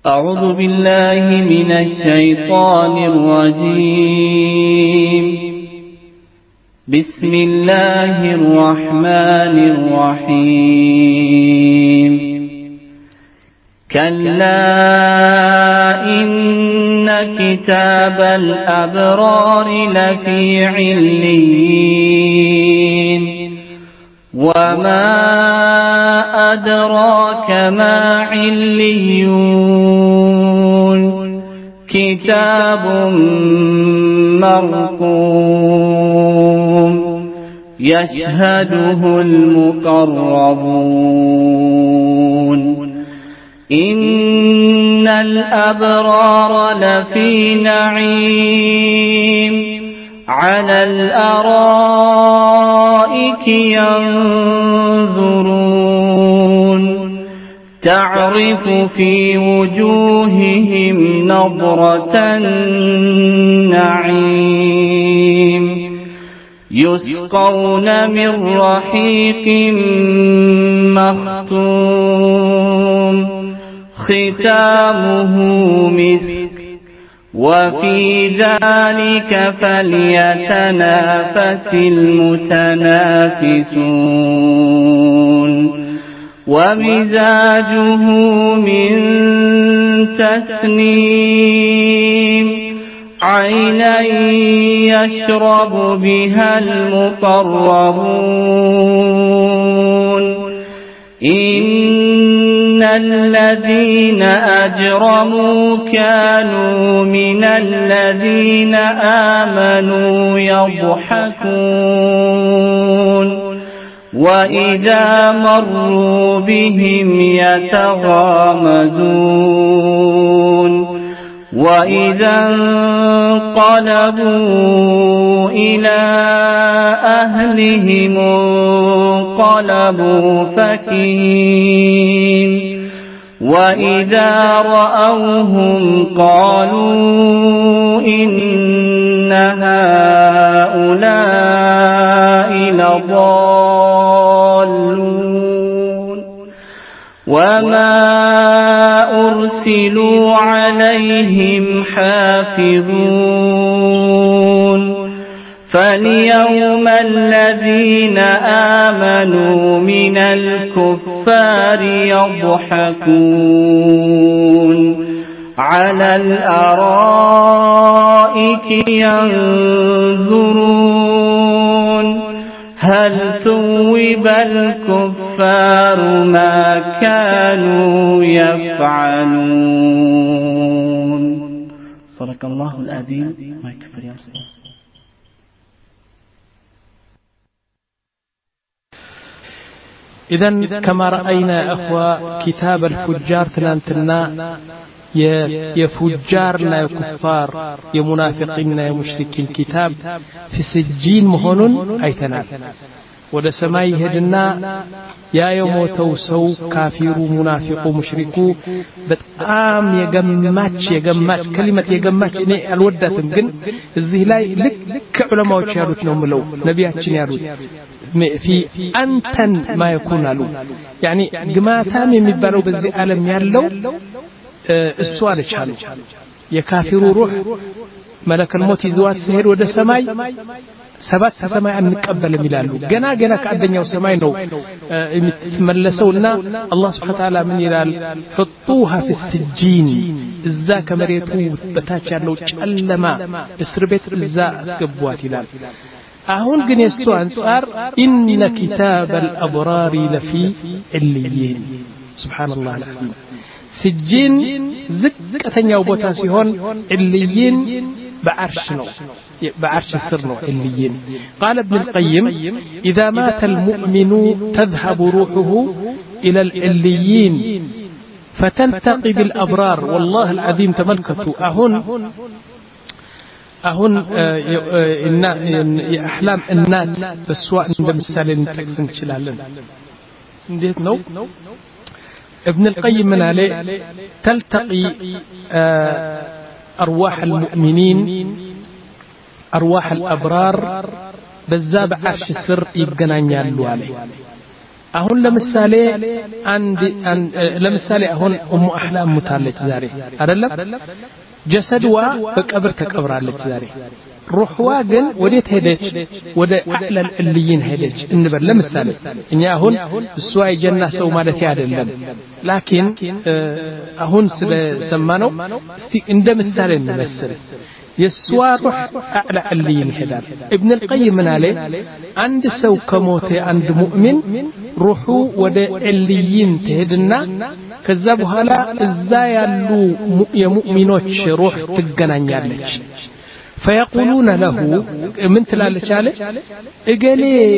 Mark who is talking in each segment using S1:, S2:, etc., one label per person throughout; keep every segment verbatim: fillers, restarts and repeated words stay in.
S1: أعوذ بالله من الشيطان الرجيم. بسم الله الرحمن الرحيم. كلا إن كتاب الأبرار لفي عليين وما أدراك ما عليون كتاب مرقوم يشهده المقربون إن الأبرار لفي نعيم على الأرائك ينظرون تعرف في وجوههم نضرة النعيم يسقون من رحيق مختوم ختامه مسك وفي ذلك فليتنافس المتنافسون ومزاجه من تسنيم عينا يشرب بها المقربون إن الذين أجرموا كانوا من الذين آمنوا يضحكون وإذا مروا بهم يتغامزون وإذا انقلبوا إلى أهلهم انقلبوا فكهين وإذا رأوهم قالوا إن هؤلاء لضالون وما أرسلوا عليهم حافظون فاليوم الذين آمنوا من الكفار يضحكون على الأرائك ينظرون هل ثوب الكفار ما كانوا يفعلون. صدق الله العظيم. ما يكفر يا أستاذ.
S2: إذن كما رأينا يا أخوة كتاب الفجار تنانتنا يفجارنا يكفار يمنافقين يمشركين كتاب في سجين مهون أيتنا ወደ ሰማይ ሄድና ያ የሞተው ሰው ካፊሩ ሙናፊቁ ሙሽሪኩ በጣም የገማች የገማች ከሊመት የገማች እኔ አልወዳትም ግን እዚህ ላይ ልክ ዑለማዎች ያሉት ነው ምለው ነቢያችን ያሉት في أنتن ما يكون له يعني ግማታም የሚባለው በዚህ ዓለም ያለው እሱ አለቻለሁ የካፊሩ ሩህ መለከል ሞት ይዟት ሲሄድ ወደ ሰማይ ሰባት ሰማይ አንቀበልም ይላሉ ገና ገና ከአንደኛው ሰማይ ነው የሚመለሰውና አላህ Subhanahu Wa Ta'ala ምን ይላል حطوها في السجين እዛ ከመሬቱ በታች ያለው ጨለማ እስር ቤት እዛ አስገቧት ይላል አሁን ግን የሱ አንፃር ኢነ ኪታበል አብራሪ ለፊ ዕልይን ሱብሃንአላህ አልዓዚም سجين ዝቅተኛው ቦታ ሲሆን ዕልይን بعرش نو بعرش السر نو عليين قال ابن القيم إذا مات المؤمن تذهب روحه إلى العليين فتلتقي بالأبرار والله العظيم تملكته أهن أهن أحلام النات بسواء بمثال تكسن شلالن نديت نو ابن القيم من عليه تلتقي أرواح المؤمنين أرواح الأبرار بزاب عرش السر يبقنان يالو عليه አሁን ለምሳሌ አንድ ለምሳሌ አሁን ኡሙ አህላም ሙታለች ዛሬ አይደለም ጀሰድዋ በቀብር ተቀብራለች ዛሬ ሩህዋ ግን ወዴት ሄደች ወደ አዕለል ዕልይን ሄደች እንበል ለምሳሌ እኛ አሁን እሷ የጀና ሰው ማለት አይደለም ላኪን አሁን ስለሰማነው እስቲ እንደ ምሳሌ እንመስል የሷሩህ አዕላ ዕልይን ሄዳል ኢብኑ አልቀይም ምን አለ አንድ ሰው ከሞተ አንድ ሙእሚን ሩሁ ወደ ዕልይን ትሄድና ከዛ በኋላ እዛ ያሉ የሙእሚኖች ሩህ ትገናኛለች فيقولون له من تلالች አለ እገሌ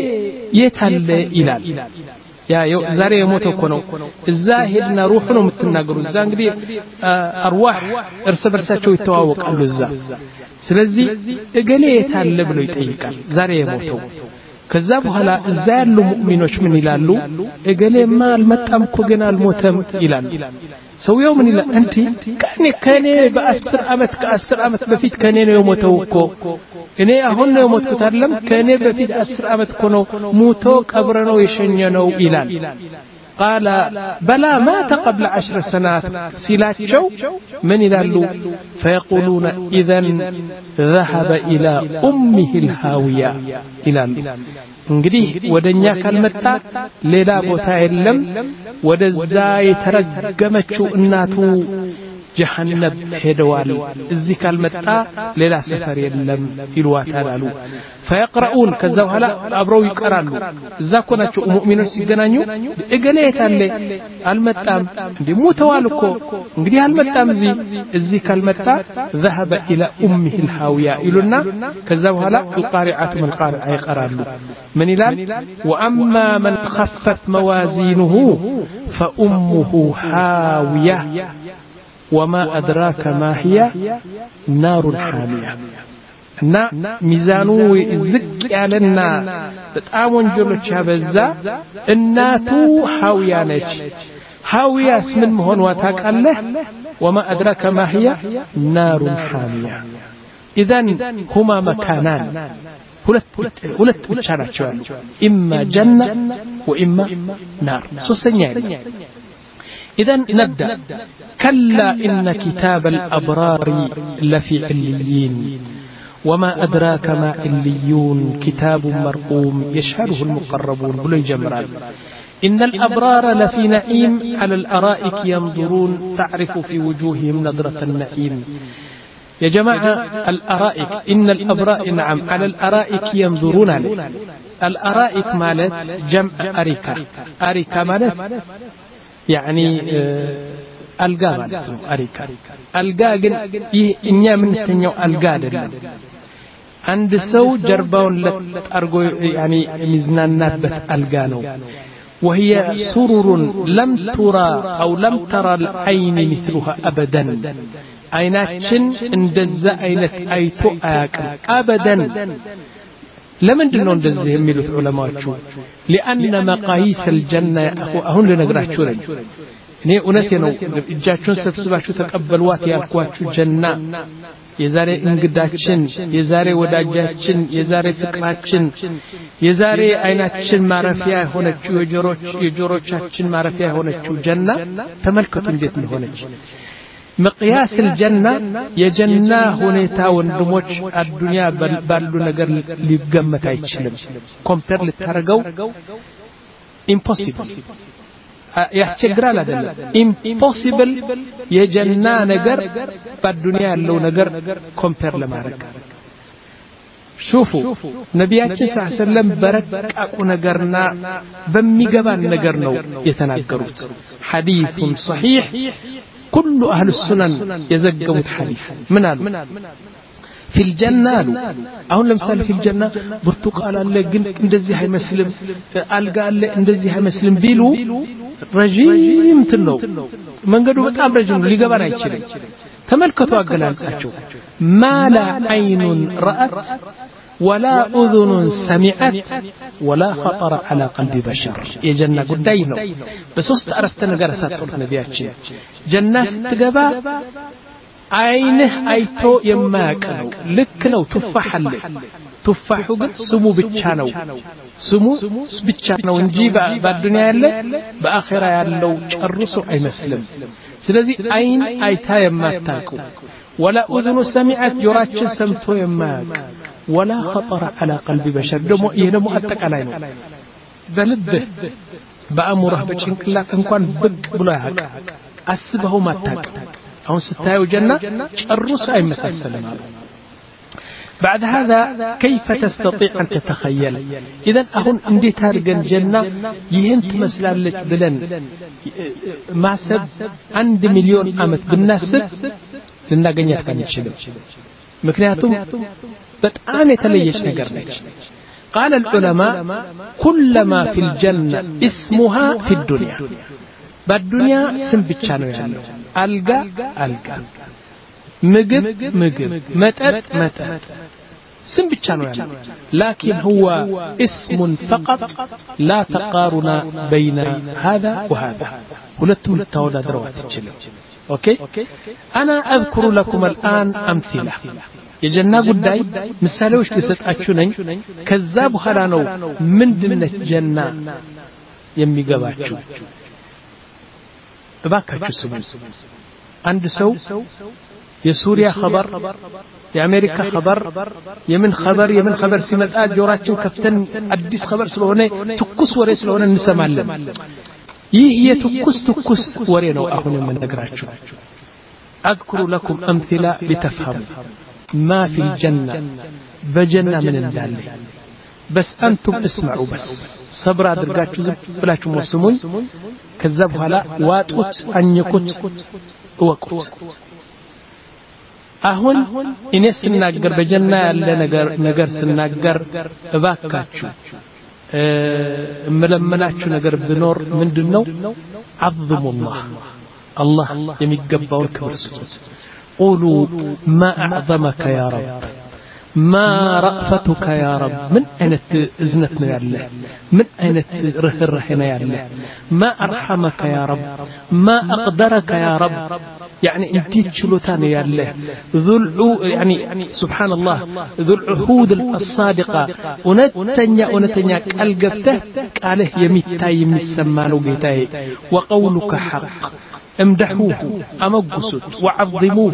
S2: የታለ ይላል ያ ዛሬ የሞተው እኮ ነው እዛ ሄድና ሩህ ነው የምትናገሩ እዛ እንግዲህ አርዋህ እርስ በርሳቸው ይተዋወቃሉ እዛ ስለዚህ እገሌ የታለ ብሎ ይጠይቃል ዛሬ የሞተው ከዛ በኋላ እዛ ያሉ ሙእሚኖች ምን ይላሉ እገሌማ አልመጣም እኮ ገና አልሞተም ይላል ሰውየው ምን ይላል እንት ከኔ ከኔ በ10 አመት ከ10 አመት በፊት ከኔ ነው የሞተው እኮ እኔ አሁን ነው የሞትኩት አይደለም ከኔ በፊት አስር አመት እኮ ነው ሞቶ ቀብረ ነው የሸኘነው ይላል قال بلا مات قبل عشر سنوات سيلاتشو من يلالو فيقولون اذا ذهب الى امه الهاويه يلالو እንግዲህ ወደኛ ካልመጣ ሌላ ቦታ የለም ወደዛ የተረገመችው እናቱ ጀሃነም ሄደዋል እዚህ ካልመጣ ሌላ ሰፈር የለም ይልዋታል አሉ فيقرؤون ከዛ በኋላ አብረው ይቀራሉ እዛ እኮ ናቸው ሙእሚኖች ሲገናኙ እገሌ የታለ አልመጣም እንዲሞተዋል እኮ እንግዲህ አልመጣም እዚህ እዚህ ካልመጣ ذهب الى امه الهاويه ይሉና ከዛ በኋላ القارعه من القارعه ይቀራሉ من ይላል واما من خفت موازينه فامه هاويه وما أدراك ما هي نار حامية እና ሚዛኑ ዝቅ ያለና በጣም ወንጀሎች ያበዛ እናቱ ሐውያ ነች ሐውያስ ምን መሆንዋ ታውቃለህ وما أدراك ما هي نار حامية إذن هما مكانان ሁለት ሁለት ብቻ ናቸው إما جنة وإما نار ሶስተኛ إذن نبدأ كلا إن كتاب الأبرار لفي عليين وما أدراك ما عليون كتاب مرقوم يشهده المقربون بلو جمران إن الأبرار لفي نعيم على الأرائك ينظرون تعرف في وجوههم نظرة النعيم يا جماعة الأرائك إن الأبرار نعم على الأرائك ينظرون عليه الأرائك مالت جمع أريكة أريكة مالت يعني ألقى ማለት ነው አሪካ አልጋ ግን ይህ እኛ ምን ተኛው አልጋ አይደለም አንድ ሰው ጀርባውን ለጣርጎ يعني ሚዝናናበት አልጋ ነው وهي سرر لم ترى أو لم ترى العين مثلها أبدا عيناتشن እንደዛ አይነት አይቶ አያውቅም أبدا ለምንድነው እንደዚህ የሚሉት ዑለማዎቹ لأن مقاييس الجنة يا أخو አሁን ልነግራችሁ ነኝ እኔ እውነቴ ነው እጃችሁን ሰብስባችሁ ተቀበሉዋት ያልኳችሁ ጀና የዛሬ እንግዳችን የዛሬ ወዳጃችን የዛሬ ፍቅራችን የዛሬ አይናችን ማረፊያ ሆነችው የጆሮች የጆሮቻችን ማረፊያ ሆነችው ጀና ተመልከቱ እንዴት እንደሆነች مقياس الجنة يجنة هنيتا وندموش الدنيا بالو نجر ليقمت አይችልም كومبير للترقو impossible ያስቸግራል አይደለም impossible የጀና ነገር በዱንያ ያለው ነገር ኮምፔር ለማድረግ شوفوا ነቢያችን ሰለላሁ ዐለይሂ ወሰለም በረቃቁ ነገርና በሚገባን ነገር ነው የተናገሩት حديث صحيح كل أهل السنن يزقوا الحديث من قال في الجنة أهون لمثال في الجنة برتقال الله اندزي هاي مسلم ألقى الله اندزي هاي مسلم بيلو رجيم تنو من قالوا بتعب رجيم اللي قبل يشري تملكتوا أقلال ساتشو ما لا عين رأت ولا أذن سمعت ولا خطر على قلب بشر يا جنة قدينو بس وسط أرستنا قرسات نبياتشي جنة تقبا عينه أيتو يماك لك لو تفح اللي ቱፋሑ ግን ስሙ ብቻ ነው ስሙ ብቻ ነው እንጂ በዱንያ ያለ በአኺራ ያለው ጨርሶ አይመስልም ስለዚህ አይን አይታ የማታውቀው ولا اذن سمعت جوراችን ሰምቶ የማያውቅ ولا خطر على قلب بشر ደሞ ይሄ ደሞ አጠቃላይ ነው በልብህ በአእምሮህ በጭንቅላት እንኳን ብቅ ብሎ ያውቅ አስበው ማታውቅ አሁን ስታየው ጀና ጨርሶ አይመሳሰልም አሉ بعد هذا كيف تستطيع أن تتخيل إذا أهون اندي تارجن جنة يهن تمثلالك بلن ما سب عند مليون أمت بالنسب لنا جنيات كان يشيل مكنياتهم بتعامل تليش نجرنيش قال العلماء كلما في الجنة اسمها في الدنيا بالدنيا سم بتشانو يعني ألقى ألقى مجب مجب متأت متأت سم بتشانو يعني لكن هو اسم فقط لا تقارن بين هذا وهذا ولتم التولى دروات الجلو أوكي أنا أذكر لكم الآن أمثلة የጀና ጉዳይ ምሳሌዎች ልሰጣችሁ ነኝ ከዛ በኋላ ነው ምንድነው ጀና የሚገባችሁ እባካችሁ ስሙ አንድ ሰው የሱሪያ خبر የአሜሪካ خبر የምን خبر የምን خبر ሲመጣ ጆራችን ከፍተን አዲስ خبر ስለሆነ ትኩስ ወሬ ስለሆነ እንሰማለን ይህ የትኩስ ትኩስ ወሬ ነው አሁን የምነግራችሁ اذكر لكم امثله لتفهموا ما في الجنة بجنة من الدالة بس أنتم اسمعوا بس صبر أدرقاتوا بلاكم وسمون كذبها لا واتوت أن يكت وكت أهون إنس الناقر بجنة اللي نقر سناقر باكاتشو ململاتشو نقر بنور من دنو عظم الله الله يميقبون كبرسوت قولوا ما أعظمك يا رب ما رأفتك يا رب من أين إذنتنا يا الله من أين رهرهنا يا الله ما أرحمك يا رب ما أقدرك يا رب يعني انت تشلوتان يا الله ذو يعني سبحان الله ذو العهود الصادقة ونتنيا ونتنيا القبته عليه يميتا يمسمانو بيتاي وقولك حق امدحوه امقصت وعظموه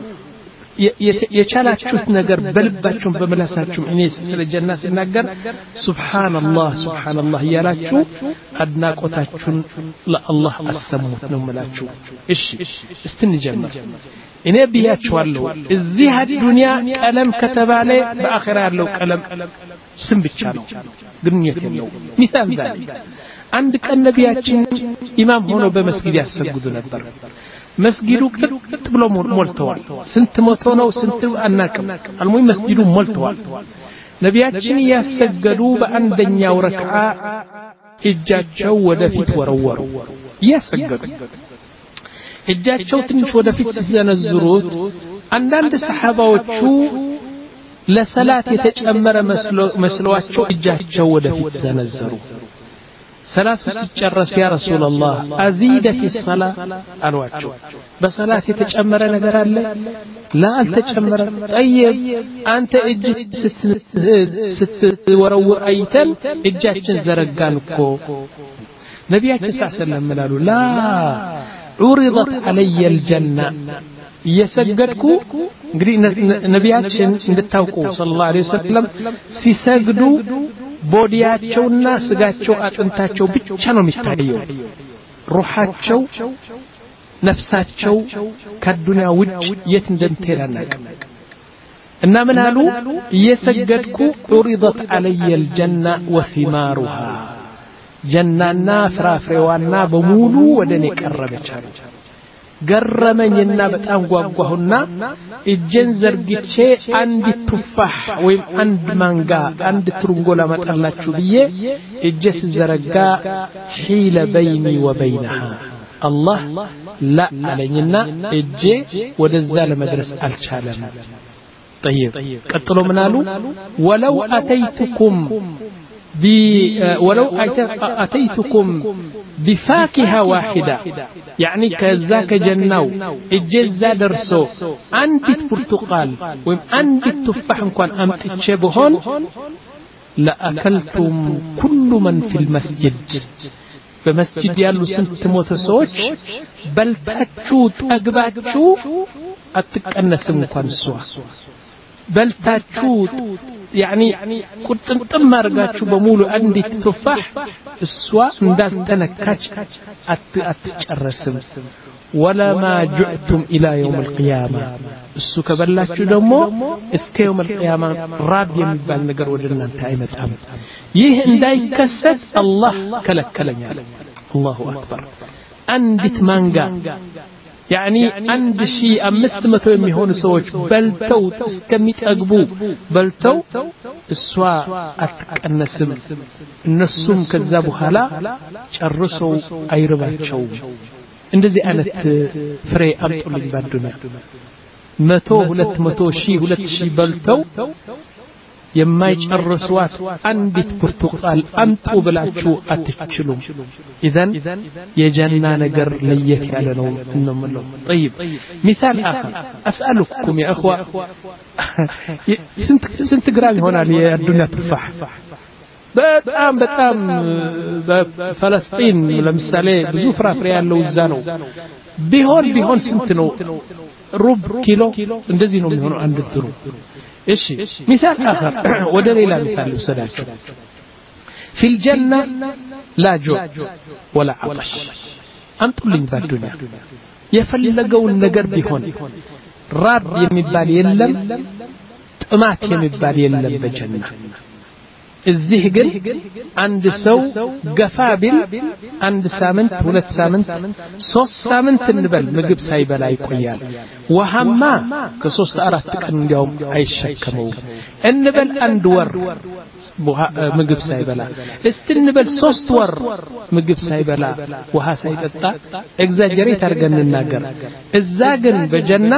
S2: يچالاچوت ነገር በልባችሁም በመላሳችሁም እኔ ስለ ጀነት ሲናገር ሱብሃንአላህ ሱብሃንአላህ ያላችሁ አድናቆታችሁን ለአላህ አሰሙት ነው ማለት እሺ እስቲ እንጀምር እኔ ቢያችኋለሁ እዚህ ዱንያ ቀለም ከተባለ በአኺራ ያለው ቀለም ስም ብቻ ነው ግንኙነት የለው ሚሳል ዛሬ አንድ ቀን ነቢያችን ኢማም ሆኖ በመስጊድ ያሰግዱ ነበር መስጊዱ ቅጥ ብሎ ሞልተዋል ስንት ሞቶ ነው ስንት አናቀም አልሙይ መስጊዱ ሞልተዋል ነቢያችን ያሰገዱ በአንደኛው ረክዓ እጃቸው ወደፊት ወረወሩ ያሰገዱ እጃቸው ትንሽ ወደፊት ሲዘነዝሩት አንዳንድ ሰሃባዎቹ ለሰላት የተጨመረ መስሏቸው እጃቸው ወደፊት ዘነዘሩ ሰላት ሲጨረስ ያ ረሱላህ አዚደ في الصلاه አሏቸው በሰላት የተጨመረ ነገር አለ ላ አልተጨመረ طيب አንተ እጅ ስትወረውር አይተን እጃችን ዘረጋን እኮ ነቢያችን ሰለላሁ ዐለይሂ ወሰለም ላ عرضت علي الجنه يسجدኩ እንግዲህ ነቢያችን እንድታውቁ ሰለላሁ ዐለይሂ ወሰለም ሲሰግዱ ቦዲያቸውና ስጋቸው አጥንታቸው ብቻ ነው የሚታየው ሩሃቸው ነፍሳቸው ከዱንያ ውጭ የት እንደምትሄዳናቅ እና ምን አሉ እየሰገድኩ ዑሪضت علي الجنه وثمارها ጀናና ፍራፍሬዋና በሙሉ ወደኔ ቀረበቻሉ ገረመኝና በጣም ጓጓሁና እጄን ዘርግቼ አንድ ቱፋህ ወይም አንድ ማንጋ አንድ ትሩንጎ ለማጣላችሁ ብዬ እጄ ሲዘረጋ ሒለ በይኒ ወበይነሃ አላህ ላ አለኝና እጄ ወደዛ ለመድረስ አልቻለም طيب ቀጥሎ ምን አሉ ወለው አተይቱኩም ولو أتيتكم بفاكهة واحدة يعني كذاك جناو الجزا درسو أنت برتقال ويم أنت تفاح كان أمت تشبهون لأكلتم كل من في المسجد بمسجد يالو سنت موتسوش بل تاتشو تأقباتشو أتكأنسم كان سوا بل تاتشو يعني كنت انتم رجعتوا بمولو عندي تفاح السواء ندال تنكاش أتجرسم ولا ما جئتم إلى يوم القيامة السوك بلاتشو دمو اسك يوم القيامة راب يمبال نقر ودلنا انتايمة أم يه انداي كسد الله كلك كلن الله أكبر عندت مانجا يعني عند شيء أمست مثل ميهون سوتش بلتو تسكميت أقبو بلتو السوا أتكنسم النسوم كذابو هلا شرسو أي رباتشو اندزي أنا فري أمطل البادنا متو هلت متو شي هلت شي بلتو يما يشرسوات عندت برتقال أمتو بلاتشو أتكشلو إذن يجنى نقر ليت على نوم طيب مثال آخر أسألكم يا أخوة سنت سنت جرام هنا للدنيا تفاح بتأم بتأم فلسطين لمثالي بزوفرا فريال لوزانو بيهون بيهون سنتنو رب كيلو اندزي نوم هنا عند الدروب إيش مثال آخر ودليل مثال وسداك في الجنة لا جوع ولا عطش أنتم لين بالدنيا يفلقوا النجر بهون راب يمبال يلم طمات يمبال يلم بجنة الزهجن عند سو قفابل عند سامنت ولد سامنت صوص سامنت النبل مجب سايبلا يقيال وهما كصوص أراتك اليوم عيشكمو النبل عند ور مجب سايبلا استنبل صوص ور مجب سايبلا وها سايبتا اكزاجريت أرجن الناجر الزاجن بجنة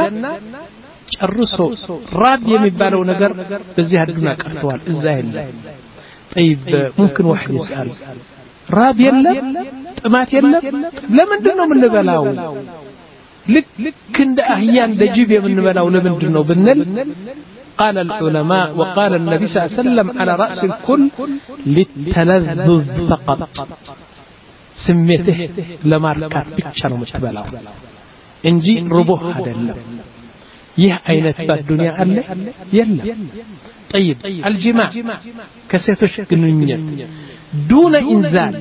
S2: الرسو راب يمبالو نجر بزيها دونك أطوال الزاهل طيب ممكن واحد يسأل راب يلم طمات يلم لمن دنو من نبلاو لك كند أحيان دجيب من نبلاو لمن دنو بنل قال العلماء وقال النبي صلى الله عليه وسلم على رأس الكل للتلذذ فقط سميته لما ركات بكشانو متبلاو انجي ربوح هذا اللم يه أين الدنيا أله يلا طيب الجماع كسيتش جنونية دون إنزال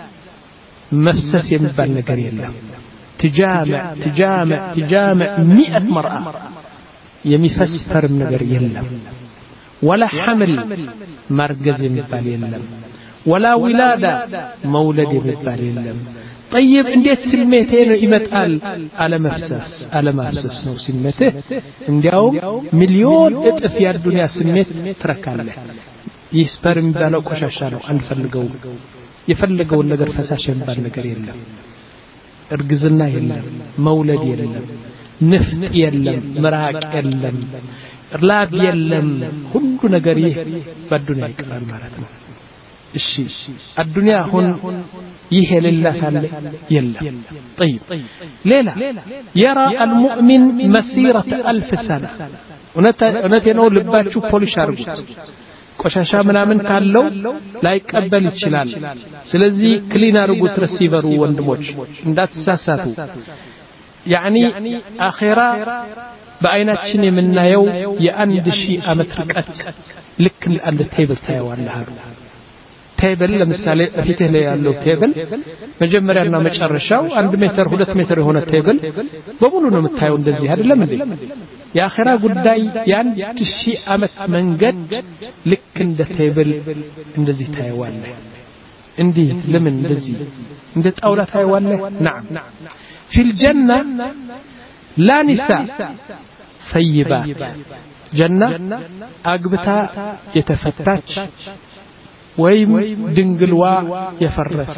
S2: مفسس يمبال نقر يلا تجامع تجامع تجامع مئة مرأة يمفسفر نقر يلا ولا حمل مرقز يمبال يلا ولا ولادة مولد يمبال يلا طيب انديت سميتين يمتقال على مفسس على مفسس نو سميته اندياوم مليون اطف يا الدنيا سميت تركاله يسبر مبالو ቆሻሻ ነው አንፈልገው የፈለገው ነገር ፈሳሽ የሚባል ነገር የለም እርግዝና የለም መውለድ የለም ንፍጥ የለም ምራቅ የለም ላብ የለም ሁሉ ነገር ይህ በዱንያ ይቀራል ማለት ነው እሺ الدنيا هون ይሄ لله አለ የለም طيب ሌላ يرى المؤمن مسيرة ألف سنة እነተ ነው ልባችሁ ፖሊሽ አርጉት ቆሻሻ ምናምን ካለው ላይቀበል ይችላል ስለዚህ ክሊን አርጉት ሪሲቨሩ ወንድሞች እንዳትሳሳቱ يعني አኺራ በአይናችን የምናየው የአንድ ሺህ ዓመት ርቀት ልክ አንድ ቴብል ታየዋለህ ቴብል ለምሳሌ እፊትህ ላይ ያለው ቴብል መጀመሪያና መጨረሻው አንድ ሜትር ሁለት ሜትር የሆነ ቴብል በሙሉ ነው የምታየው እንደዚህ አይደለም እንዴ የአኺራ ጉዳይ የአንድ ሺህ ዓመት መንገድ ልክ እንደ ቴብል እንደዚህ ታየዋለህ እንዲህ ለምን እንደዚህ እንደ ጣውላ ታየዋለህ نعم في الجنة لا نساء ثيبات جنة أقبتا يتفتاش ويم دنقلوا يفرس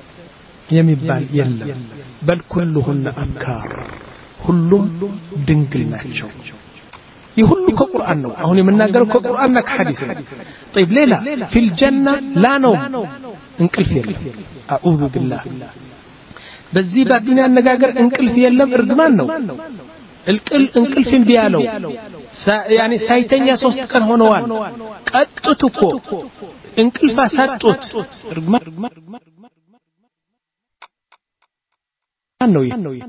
S2: يمبال يلا بل كلهن أبكار كلهم دنقل ناتشو يهلو كقرآن نو هون يمناقروا كقرآن كحديث طيب ليلة في الجنة لا نوم انقل في يلم أعوذ بالله بزي بعدنا النقاقر انقل في يلم ارقمان نو انقل في بيالو سا يعني سايتين صوست كان هونوان قطتكو انقل فاساتوت ارقمان نو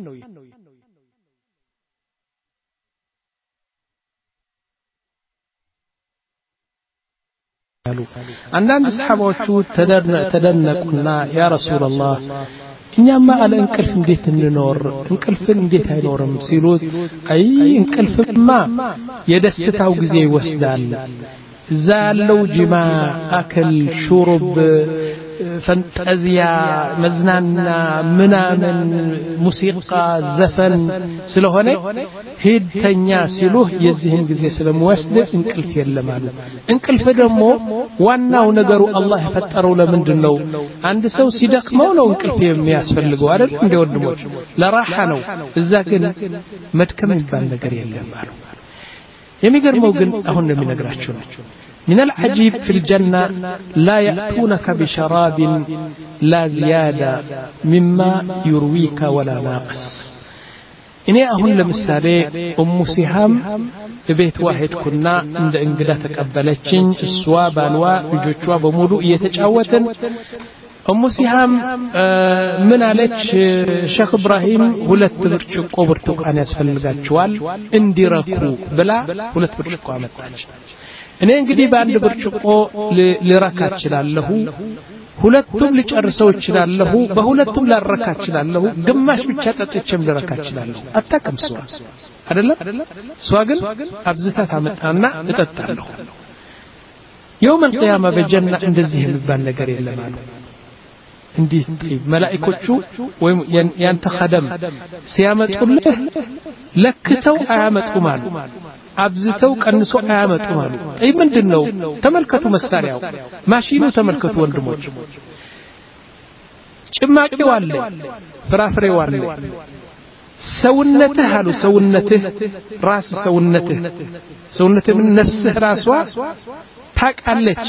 S2: አንዳንድ ሰሃባዎቹ ተደነቁና ያ ረሱላህ እኛማ አለ እንቅልፍ እንዴት እንኖር እንቅልፍን እንዴት አይኖርም ሲሉት አይ እንቅልፍማ የደስታው ጊዜ ይወስዳል እዛ ያለው ጅማ አክል ሹሩብ ፈንጠዚያ መዝናና ምናምን ሙዚቃ ዘፈን ስለሆነ ሄድተኛ ሲሉህ የዚህን ጊዜ ስለምወስድ እንቅልፍ የለም አሉ እንቅልፍ ደግሞ ዋናው ነገሩ አላህ የፈጠረው ለምንድነው አንድ ሰው ሲደክመው ነው እንቅልፍ የሚያስፈልገው አይደል እንደ ወንድሞች ለራሃ ነው እዛ ግን መድከም ይባል ነገር የለም አሉ የሚገርመው ግን አሁን እንደሚነግራችሁ ነው من العجيب في الجنة لا يأتونك بشراب لا زيادة مما يرويك ولا ناقص إني أهون لمسالي أم سهام ببيت واحد كنا عند انقدة تقبلتشن السوا بالوا بجوشوا بمولو يتجاوتن أم سهام من عليك شيخ إبراهيم ሁለት ብርጭቆ ብርቱካን ያስፈልጋቸዋል እንዲረኩ ብላ ሁለት ብርጭቆ አመጣች እኔ እንግዲህ በአንድ ብርጭቆ ልረካ እችላለሁ ሁለቱም ልጨርሰው እችላለሁ በሁለቱም ላረካ እችላለሁ ግማሽ ብቻ ጠጥቼም ልረካ እችላለሁ አታቀምሱ አይደለም እሷ ግን አብዝታ ታመጣና እጠጣለሁ يوم القيامة بجنة እንደዚህ የሚባል ነገር የለም አሉ እንዲህ መላእክቶቹ ወይም ያንተ ኸደም ሲያመጡልህ ለክተው አያመጡም አሉ አብዝተው ቀንሶ አያመጡም አሉ አይ ምንድነው ተመልከቱ መሳሪያው ማሽኑ ተመልከቱ ወንድሞች ጭማቂው አለ ፍራፍሬው አለ ሰውነትህ አሉ ሰውነትህ ራስ ሰውነትህ ሰውነትህ ምን ነፍስህ ራስዋ ታቃለች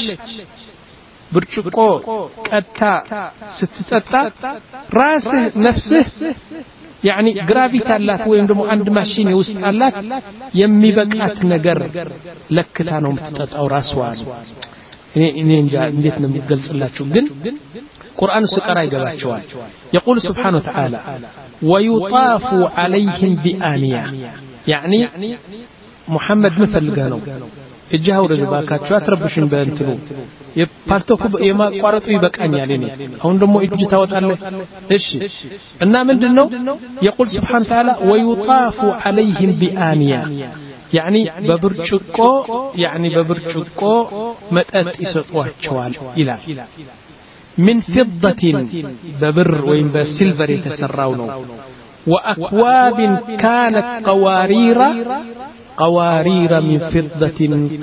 S2: ብርጭቆ ቀጣ ስትጠጣ ራስህ ነፍስህ يعني جرافيتي አላት ወይም ደግሞ አንድ ማሽን ውስጥ አላት የሚበቃት ነገር ለክታ ነው የምትጠጣው ራስዋ እኔ እኔ እንጃ እንዴት ነው የሚገልጽላችሁ ግን ቁርአን ስቀራ ይገባቸዋል يقول سبحانه وتعالى ويطاف عليهم بآنية يعني محمد مفلقه ነው እጃው ረባካቹ አትረብሽን በእንትኑ የፓርቶኩ የማቋረጡ ይበቃኛል እኔ አሁን ደግሞ እጅ ታወጣለህ እሺ እና ምንድነው يقول سبحانه وتعالى ويطاف عليهم بآنية يعني በብርጭቆ يعني በብርጭቆ መጠጥ ይሰጧቸዋል ይላል من فضة ببر وين بسيلفر يتسراو ነው وأكواب كانت قوارير قوارير من فضة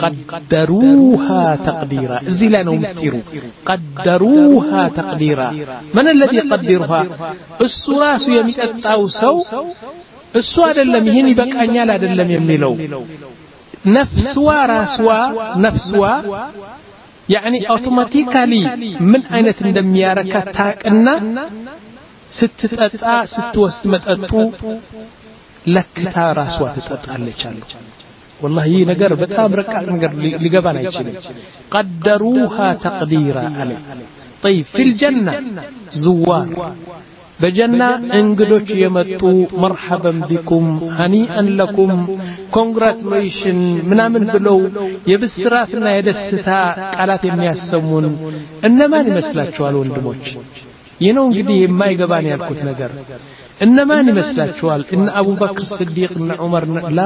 S2: قدروها تقديرا زلانو مستيرو قدروها تقديرا من الذي يقدرها السراس يمتطاو سو እሱ አይደለም ይሄን ይበቃኛል አይደለም የሚለው ነፍስዋ ራስዋ ነፍስዋ يعني automatically من አይነት እንደሚያረካት ታቅና ስትጠጣ ስትወስድ መጠጡ ለክታ ራስዋ ትጠጣለች አለ والله ይሄ ነገር በጣም ረቃቅ ነገር ሊገባን አይችልም قدروها تقديرا عليه طيب في الجنة زوار بجنة انقدوش يمتو مرحبا بكم هنيئا لكم congratulation منامن بلو يبسراتنا يدستا قالات የሚያሰሙን እነማን ይመስላችኋል ወንድሞች ይሄው እንግዲህ የማይገባን ያልኩት ነገር እነማን ይመስላችኋል እነ አቡበክር ሲዲቅ እና ዑመር ላ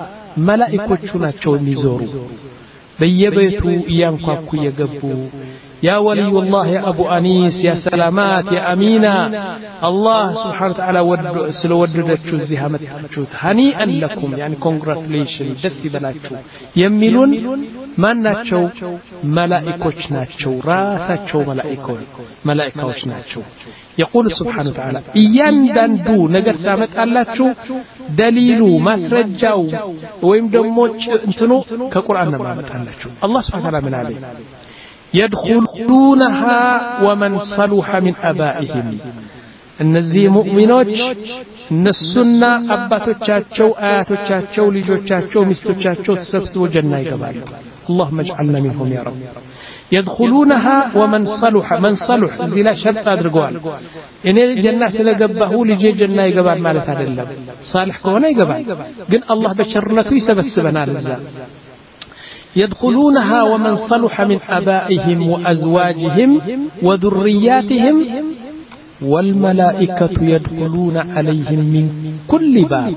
S2: መላእክቶቹ ናቸው የሚዞሩ በየቤቱ ያንኳኩ የገቡ يا ولي الله يا أبو أنيس يا سلامات يا أمينة الله سبحانه وتعالى سلو وددتشو زيها متحجوت هنيئا لكم يعني congratulation دسي بلاتشو يميلون ما ناتشو ملائكوش ناتشو راساتشو ملائكو ملائكوش ناتشو يقول سبحانه وتعالى إيان داندو نقر سامت اللاتشو دليلو مسرجاو ويم دموش انتنو كقرآن ما متعلاتشو الله سبحانه وتعالى من عليه يدخلونها ومن صلح من أبائهم النزي مؤمنوش نسنا أباتوچاچو آياتوچاچو لجوچاچو مستوچاچو تسبسبو جنة يقبال اللهم اجعلنا منهم يا رب يدخلونها ومن صلح من صلح زلا شرط أدرقوال إن الجنة سلقبه لجي جنة يقبال مالت هذا الله صالح كونا يقبال قل الله بشرنته يسبسبنا للزا يدخلونها ومن صلح من أبائهم وأزواجهم وذرياتهم والملائكة يدخلون عليهم من كل باب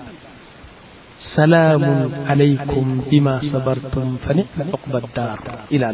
S2: سلام عليكم بما صبرتم فنعم عقبى الدار إلى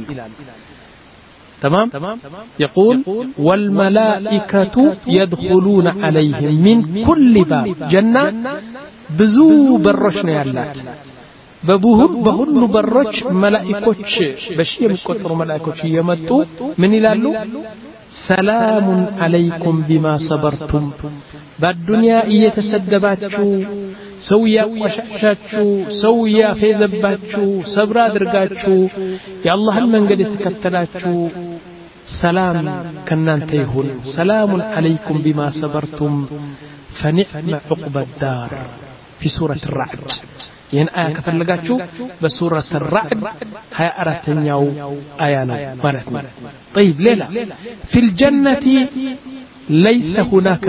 S2: تمام يقول والملائكة يدخلون عليهم من كل باب جنة بزو برشنا يالات ببوهب بهن برج ملائكوش بشيم كتر ملائكوش يمتو من يلالو سلام عليكم بما صبرتم بالدنيا يتسدباتشو سويا قشاشاتشو سويا فيزباتشو صبرا درقاتشو يا الله من قد يتكتلاتشو سلام كنان تيهون سلام عليكم بما صبرتم فنعم عقبى الدار في سورة الرعد ين آية كفلقاتشو بسورة الرعد هاي أراتنياو آيانا مالتنا طيب ليلة في الجنة ليس هناك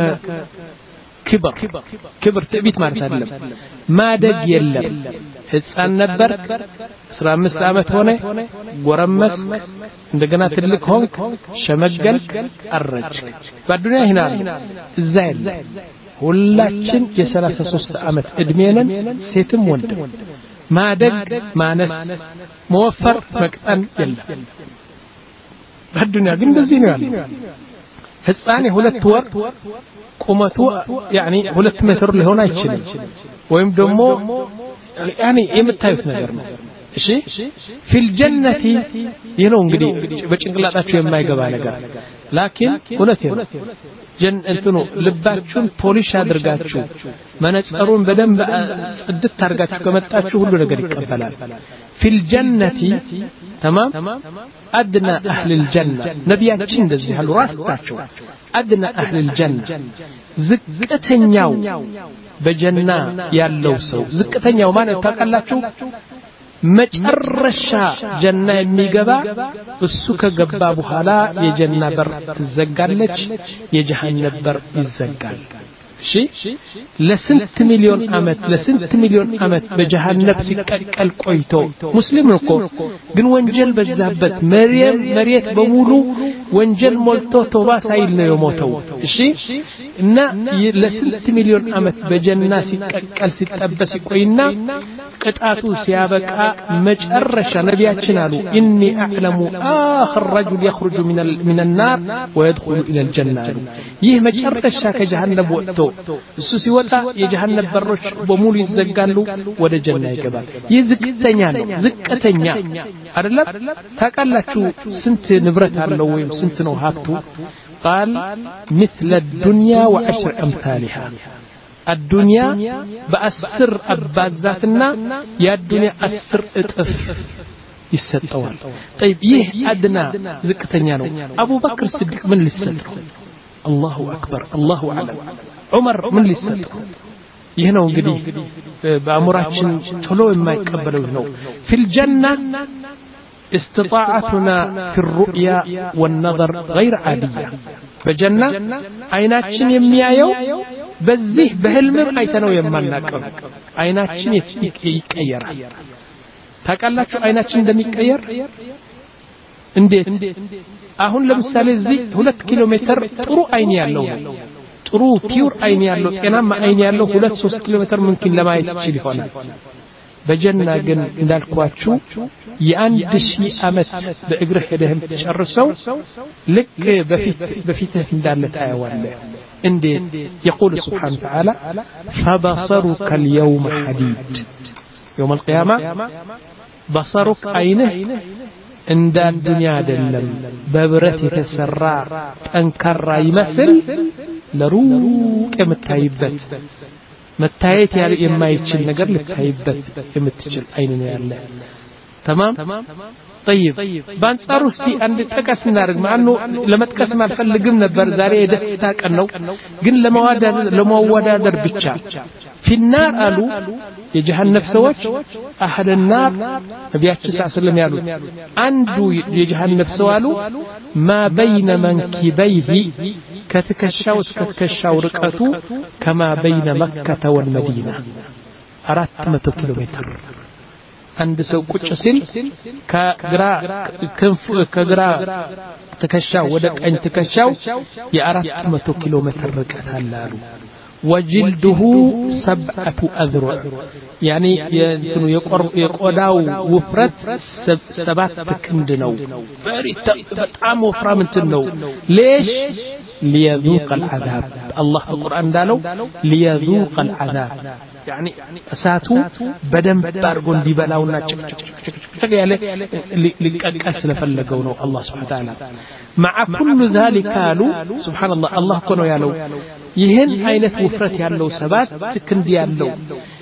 S2: كبر كبر تأبيت ما نتعلم ما دق يلم حسان نبرك اسرع مستعمت هوني ورمسك عندنا تلك هونك شمجلك الرج بالدنيا هنا الزايل ሁላችን የሰላሳ ሶስት ዓመት እድሜነን ሴትም ወንድ ማደግ ማነስ መወፈር መቅጠን የለም በዱንያ ግን እንደዚህ ነው ያለው ህፃን ሁለት ወር ቁመቱ ያኒ ሁለት ሜትር ሊሆን አይችልም ወይም ደግሞ ያኒ የምታዩት ነገር ነው እሺ في الجنة ይሄው እንግዲህ በጭንቅላታችሁ የማይገባ ነገር ላኪን እውነት ነው ጀን እንትኑ ልባችሁን ፖሊሽ አድርጋችሁ መነጽሩን በደንብ ጽድት አድርጋችሁ ከመጣችሁ ሁሉ ነገር ይቀበላል في الجنة تمام أدنى أهل الجنة نبياتችን እንደዚህ ያሉ ራስታቸው أدنى أهل الجنة ዝቅተኛው በጀና ያለው ሰው ዝቅተኛው ማለት ታውቃላችሁ መጨረሻ ጀና የሚገባ እሱ ከገባ በኋላ የጀና በር ትዘጋለች የጀሃነም በር ይዘጋል እሺ ለስንት ሚሊዮን አመት ለስንት ሚሊዮን አመት በጀሃነም ሲቀቀል ቆይቶ ሙስሊም እኮ ግን ወንጀል በዛበት መሪየም መሪየት በሙሉ ወንጀል ሞልቶ ተውባ ሳይል ነው የሞተው እሺ እና ለስንት ሚሊዮን አመት በጀና ሲቀቀል ሲጠበስ ይቆይና ቅጣቱ ሲያበቃ መጨረሻ ነቢያችን አሉ ኢኒ አዕለሙ አኽር ረጁል يخرج من من النار ويدخل الى الجنه ይህ መጨረሻ ከጀሃነም ወጥቶ እሱ ሲወጣ የጀሃነም በሮች በሙሉ ይዘጋሉ ወደ ጀና ይገባል ይህ ዝቅተኛ ነው ዝቅተኛ አይደለም ታውቃላችሁ ስንት ንብረት አለው ወይም ስንት ነው ሀብቱ قال مثل الدنيا وعشر امثالها الدنيا بأسر أبازاتنا يا الدنيا أسر اطف يستوال طيب يه أدنى زكتنيانو أبو بكر الصديق من للستر الله أكبر الله أعلم عمر من للستر يهنا وقدي بأمراتشن تلو ما يقبلوا هنا في الجنة استطاعتنا في الرؤيا والنظر غير عادية بجنة عيناتشن يميايو በዚህ በህልም አይተነው የማናቀው አይናችን ይቀየራል ታውቃላችሁ አይናችን እንደሚቀየር እንዴት አሁን ለምሳሌ እዚህ ሁለት ኪሎ ሜትር ጥሩ አይን ያለው ጥሩ ፒውር አይን ያለው ጤናማ አይን ያለው ሁለት ሶስት ኪሎ ሜትር ምንኪን ለማየት ይችል ይሆናል በጀና ግን እንዳልኳችሁ የአንድ ሺህ ዓመት በእግርህ ሄደህም ተጨርሰው ልክ በፊት በፊትህ እንዳለ ታያዋለህ እንዴት يقول سبحانه وتعالى فبصرك اليوم حديد يوم القيامة بصرك عينه عند الدنيا አይደለም በብረት የተሰራ ጠንካራ ይመስል ለሩቅ የምታይበት መታየት ያለ የማይችል ነገር ልታይበት የምትችል አይን ነው ያለ تمام طيب በአንጻሩ እስቲ አንድ ጠቀስ እናድርግ ማነው ለመጥቀስ ማልፈልግም ነበር ዛሬ የደስታ ቀን ነው ግን ለማዋዳደር ለማዋዳደር ብቻ في النار አሉ የጀሃነም ሰዎች احد النار ነብያችን ሰለላሁ ዐለይሂ ወሰለም ያሉት አንዱ የጀሃነም ሰው አሉ ما بين منكبيه ከትከሻው እስከ ትከሻው ርቀቱ كما بين مكة والمدينة አራት መቶ ኪሎ ሜትር አንድ ሰው ቁጭ ሲል ከግራ ክንፍ ከግራ ትከሻው ወደ ቀኝ ትከሻው የአራት መቶ ኪሎ ሜትር ርቀት አላሉ وجلده سبعة أذرع يعني ينتنو يقوداو وفرت سبات كند نو بطعم وفرام انتنو ليش ليذوق العذاب الله في القرآن دالو ليذوق العذاب يعني أساتو بدن بارغون دي بلاونا تقيالي لكأسل فلقونو الله سبحانه وتعالى مع كل ذلك قالوا سبحان الله الله كونو يالو ይሄን አይነት ውፍረት ያለው ሰባት ክንድ ያለው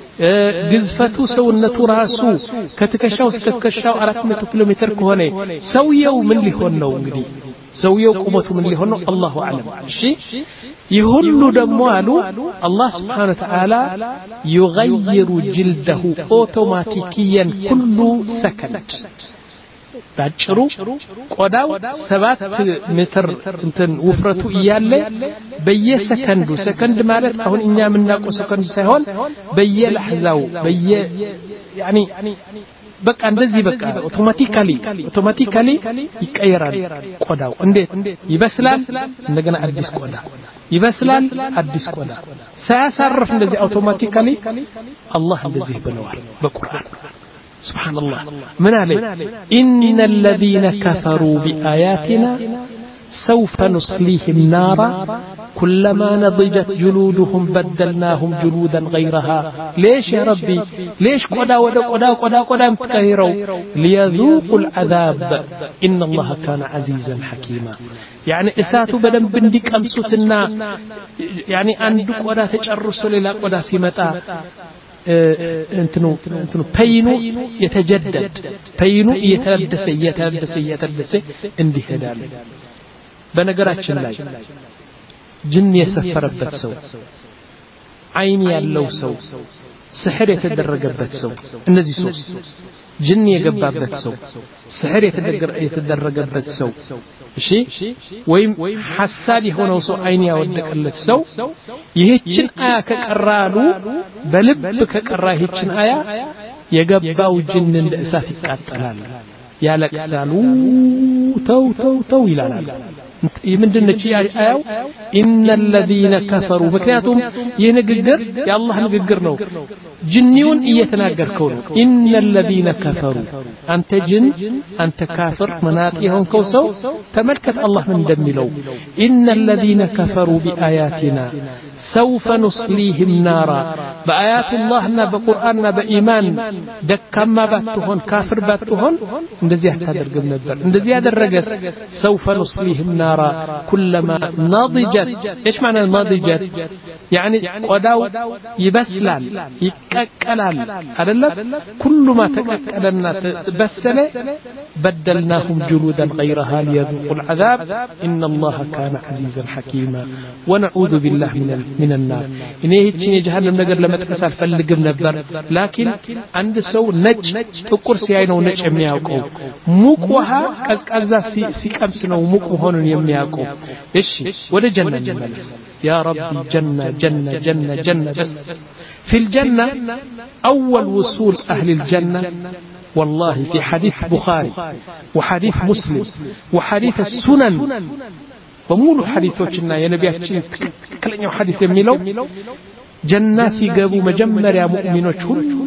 S2: ግዝፈቱ ሰውነቱ ራሱ ከትከሻው እስከ ትከሻው አራት መቶ ኪሎ ሜትር ከሆነ ሰውየው ምን ሊሆን ነው እንግዲህ ሰውየው ቁመቱ ምን ሊሆን ነው አላሁ አለም እሺ ይሁሉ ደግሞ አሉ አላህ Subhanahu Wa Ta'ala يغير جلده اوتوماتيكيا كل سكند ባጭሩ ቆዳው ሰባት ሜትር እንትን ውፍረቱ ይያለ በየሰከንዱ ሰከንድ ማለት አሁን እኛ የምናውቀው ሰከንድ ሳይሆን በየለህዛው በየ يعني በቃ እንደዚህ በቃ አውቶማቲካሊ አውቶማቲካሊ ይቀየራል ቆዳው እንዴት ይበስላል እንደገና አዲስ ቆዳ ይበስላል አዲስ ቆዳ ሳያሳርፍ እንደዚህ አውቶማቲካሊ አላህ እንደዚህ ብለዋል በቁርአን سبحان الله من عليه إن الذين كفروا بآياتنا سوف نصليهم نارا كلما نضجت جلودهم بدلناهم جلودا غيرها ليش يا ربي ليش قدا ودا قدا قدا قدا متكهروا ليذوقوا العذاب إن الله كان عزيزا حكيما يعني إساتوا بدن بندك أمسوتنا يعني عندك قدا تجرسوا للا قدا سمتا እንትኑ እንትኑ ፓይኑ የተጀደድ ፓይኑ እየተለደሰ እየተለደሰ እየተለደሰ እንዲሄዳል በነገራችን ላይ ጅን የሰፈረበት ሰው አይን ያለው ሰው ስህር የተደረገበት ሰው እነዚህ ሶስት ጅን የገባበት ሰው ስህር የተደረገበት ሰው እሺ ወይም ሐሳድ የሆነው ሰው አይን ያወደቀለት ሰው ይህችን አያ ከቀራሉ በልብ ከቀራ ይህችን አያ የገባው ጅን እንደ እሳት ይቃጠላል ያለቅሳሉ ተው ተው ተው ይላል ምንድነች ያያው ኢነል ለዚነ ከፈሩ ምክንያቱም ይህ ንግግር የአላህ ንግግር ነው ጅኒውን እየተናገርከው ነው ኢነል ለዚነ ከፈሩ አንተ ጅን አንተ ካፍር መናጢ የሆንከው ሰው ተመልከት አላህ ምን እንደሚለው ኢነል ለዚነ ከፈሩ ቢአያቲና سوف نصليهم نارا بآيات الله نا بقرآن نا بإيمان دكما باتهون كافر باتهون اندزي هتدرقم نبر اندزي هتدرقس سوف نصليهم نارا كلما نضجت ايش معنى نضجت يعني قداو يبسلال يككلال هذا كل ما تككلنا تبسل بدلناهم جلودا غيرها ليذوقوا العذاب إن الله كان عزيزا حكيما ونعوذ بالله من من النار إنه يجي جهنم نقدر لما تكسر فلقم نبر لكن عند سو نج تقر سياينه نج يمياكو موكوها كذا كذا سي سي كم سنة وموكو هون يمياكو إيش وده جنة الملس يا ربي جنة جنة جنة جنة بس في الجنة أول وصول أهل الجنة والله في حديث بخاري وحديث مسلم وحديث السنن በሙሉ ሐዲሶችና የነቢያችን ትክክለኛው ሐዲስ የሚለው ጀና ሲገቡ መጀመሪያ ሙእሚኖች ሁሉ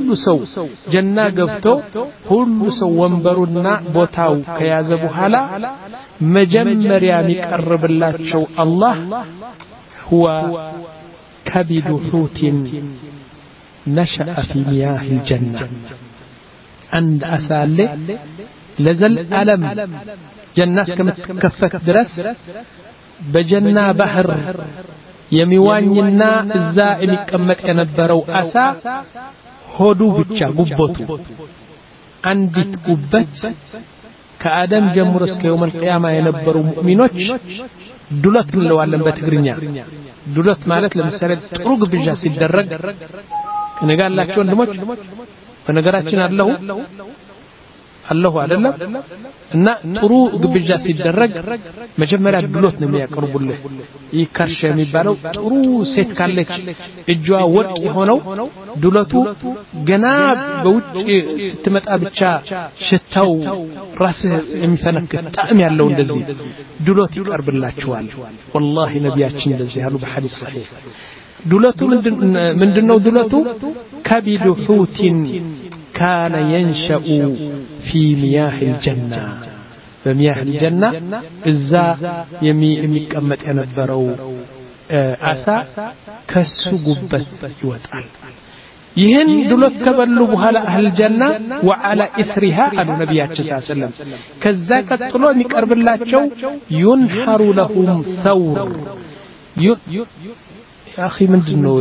S2: ሰው ጀና ገብቶ ሁሉ ሰው ወንበሩና ቦታው ከያዘ በኋላ መጀመሪያ የሚቀርብላቸው አላህ هو كبد حوت نشأ في مياه الجنة عند أسال لزل ألم جنة كما تكفت درس بجنة بحر يميوانينا الزائم كمت ينبروا أسا هدو بيتشا قبطو عندت قبت كآدم جمرس كيوم القيامة ينبروا مؤمنوش دولت لو علم بتغرينيا دولت مالت لمثال ጥሩ ግብዣ ሲደረግ ነጋላችሁ ወንድሞች በነገራችን አለሁ አለሁ አይደለም እና ጥሩ ግብዣ ሲደረግ መጀመሪያ ድሎት ነው የሚያቀርቡልህ ይከርሽ የሚባለው ጥሩ ሴት ካለች እጇ ወርቅ የሆነው ድሎቱ ገና በውጭ ስትመጣ ብቻ ሽታው ራስ የሚፈነክ ጣዕም ያለው እንደዚህ ድሎት ይቀርብላችኋል والله ነቢያችን እንደዚህ ያሉ በሐዲስ صحيح ድሎቱ ምንድነው ድሎቱ ከቢዱ ሁቲን كان ينشأ في مياه الجنة بمياه الجنة إذا يمي يمكمت ينبرو عسى كالسقبة يوتعل يهن دولت كبرلو بها أهل الجنة وعلى إثرها على النبي صلى الله عليه وسلم كذاك الطلوع مكرب الله ينحر لهم ثور يا أخي من جنو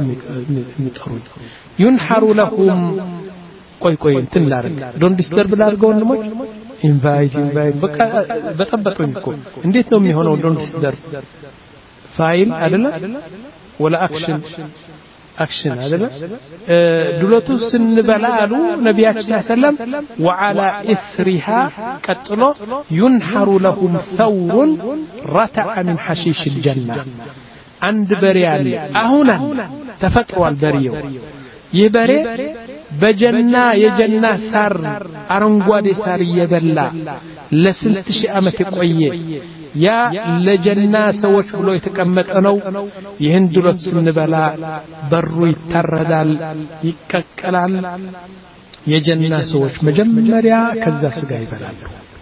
S2: ينحر لهم ቆይ ቆይ እንትን ላርግ ዶንት ዲስተርብ ላርገው ወንድሞች ኢንቫይት ኢንቫይት በቃ በጠበጡኝ እኮ እንዴት ነው የሚሆነው ዶንት ዲስተርብ ፋይል አይደለ ወላ አክሽን አክሽን አይደለ ዱለቱ ስንበላ አሉ ነብያችን ሰለም وعلى اثرها ቀጥሎ ينحر لهم ثور رتع من حشيش الجنة عند بريال አሁን ተፈጥሯል በሪው ይበሬ በጀና የጀና ሳር አረንጓዴ ሳር እየበላ ለስንት ሺህ ዓመት የቆየ ያ ለጀና ሰዎች ብሎ የተቀመጠ ነው ይህን ድሎት ስንበላ በሩ ይታረዳል ይቀቀላል የጀና ሰዎች መጀመሪያ ከዛ ስጋ ይበላሉ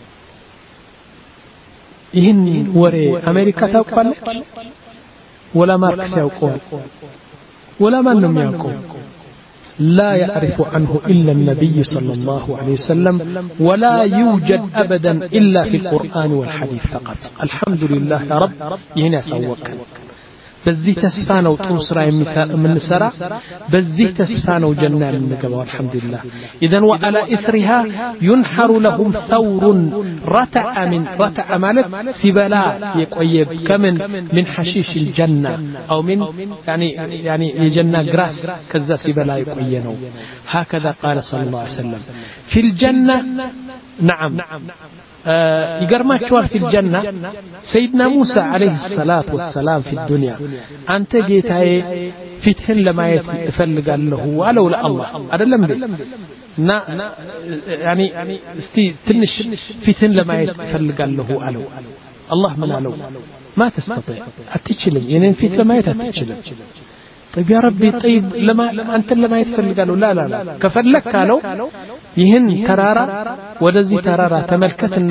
S2: ይህን ወሬ አሜሪካ ታውቃለች ወላ ማርክስ ያውቀዋል ወላ ማንም ያውቀው لا يعرف عنه إلا النبي صلى الله عليه وسلم ولا يوجد أبدا إلا في القرآن والحديث فقط الحمد لله يا رب يهنا سوّك بزي تسفانا وتنصر من نسرة بزي تسفانا وجنة من نقبة والحمد لله إذن وعلى إثرها ينحر لهم ثور رتع من رتع مالك سبلا يقويب كمن من حشيش الجنة أو من يعني يعني الجنة جراس كذا سبلا يقوينه هكذا قال صلى الله عليه وسلم في الجنة نعم آه يقرمات شوار في الجنة سيدنا موسى عليه الصلاة والسلام في الدنيا أنت جيت هاي فتهن لما يتفلق له ولو لا الله هذا لم بي نا يعني استي تنش فتهن لما يتفلق له ولو الله من ولو ما تستطيع أتشلم يعني فيت لما يتشلم طيب يا ربي طيب لما أنت لما يتفلق له لا لا لا كفلك قالوا ይህን ተራራ ወደዚህ ተራራ ተመልከትና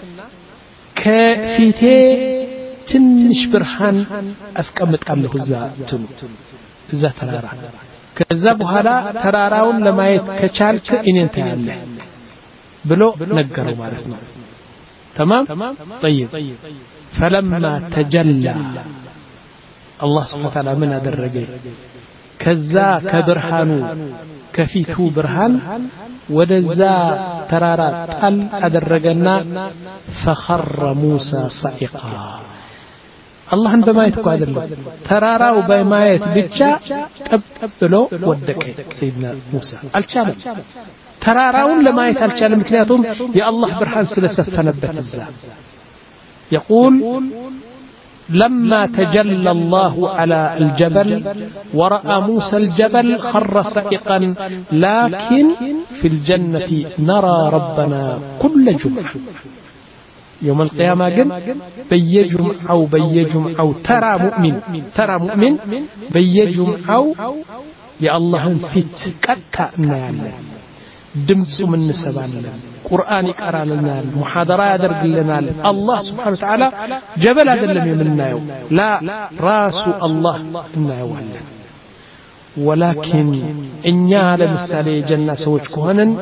S2: ከፊቴ ትንሽ ብርሃን አስቀምጣለሁ እዛ ትኑ እዛ ተራራ ከዛ በኋላ ተራራውን ለማየት ከቻልክ እኔን ታያለህ ብሎ ነገረው ማለት ነው تمام طيب فلما تجلى الله سبحانه وتعالى من ادرجه ከዛ ከብርሃኑ ከፊቱ ብርሃን ወደዛ ተራራ ጣል አደረገና فخر موسى صعقا አላህን በማየት እኮ አይደለም ተራራው በማየት ብቻ ጠብሎ ወደቀ ሰይድና ሙሳ አልቻለም ተራራውን ለማየት አልቻለም ምክንያቱም የአላህ ብርሃን ስለሰፈነበት እዛ يقول لما تجلى الله على الجبل ورأى موسى الجبل خر صعقا لكن في الجنة نرى ربنا كل جمعة يوم القيامة قل بيجمع أو بيجمع أو ترى مؤمن ترى مؤمن بيجمع أو يا الله فيت كتا نايالن ድምጹ ምን ሰባለን ቁርአን ይቀራልናል ሙሐደራ ያደርግልናል አላህ Subhanahu Wa Ta'ala ጀበል አይደለም የምናየው ላ ራሱ አላህ እናየዋለን ወላኪን እኛ ለምሳሌ ጀና ሰዎች ከሆነን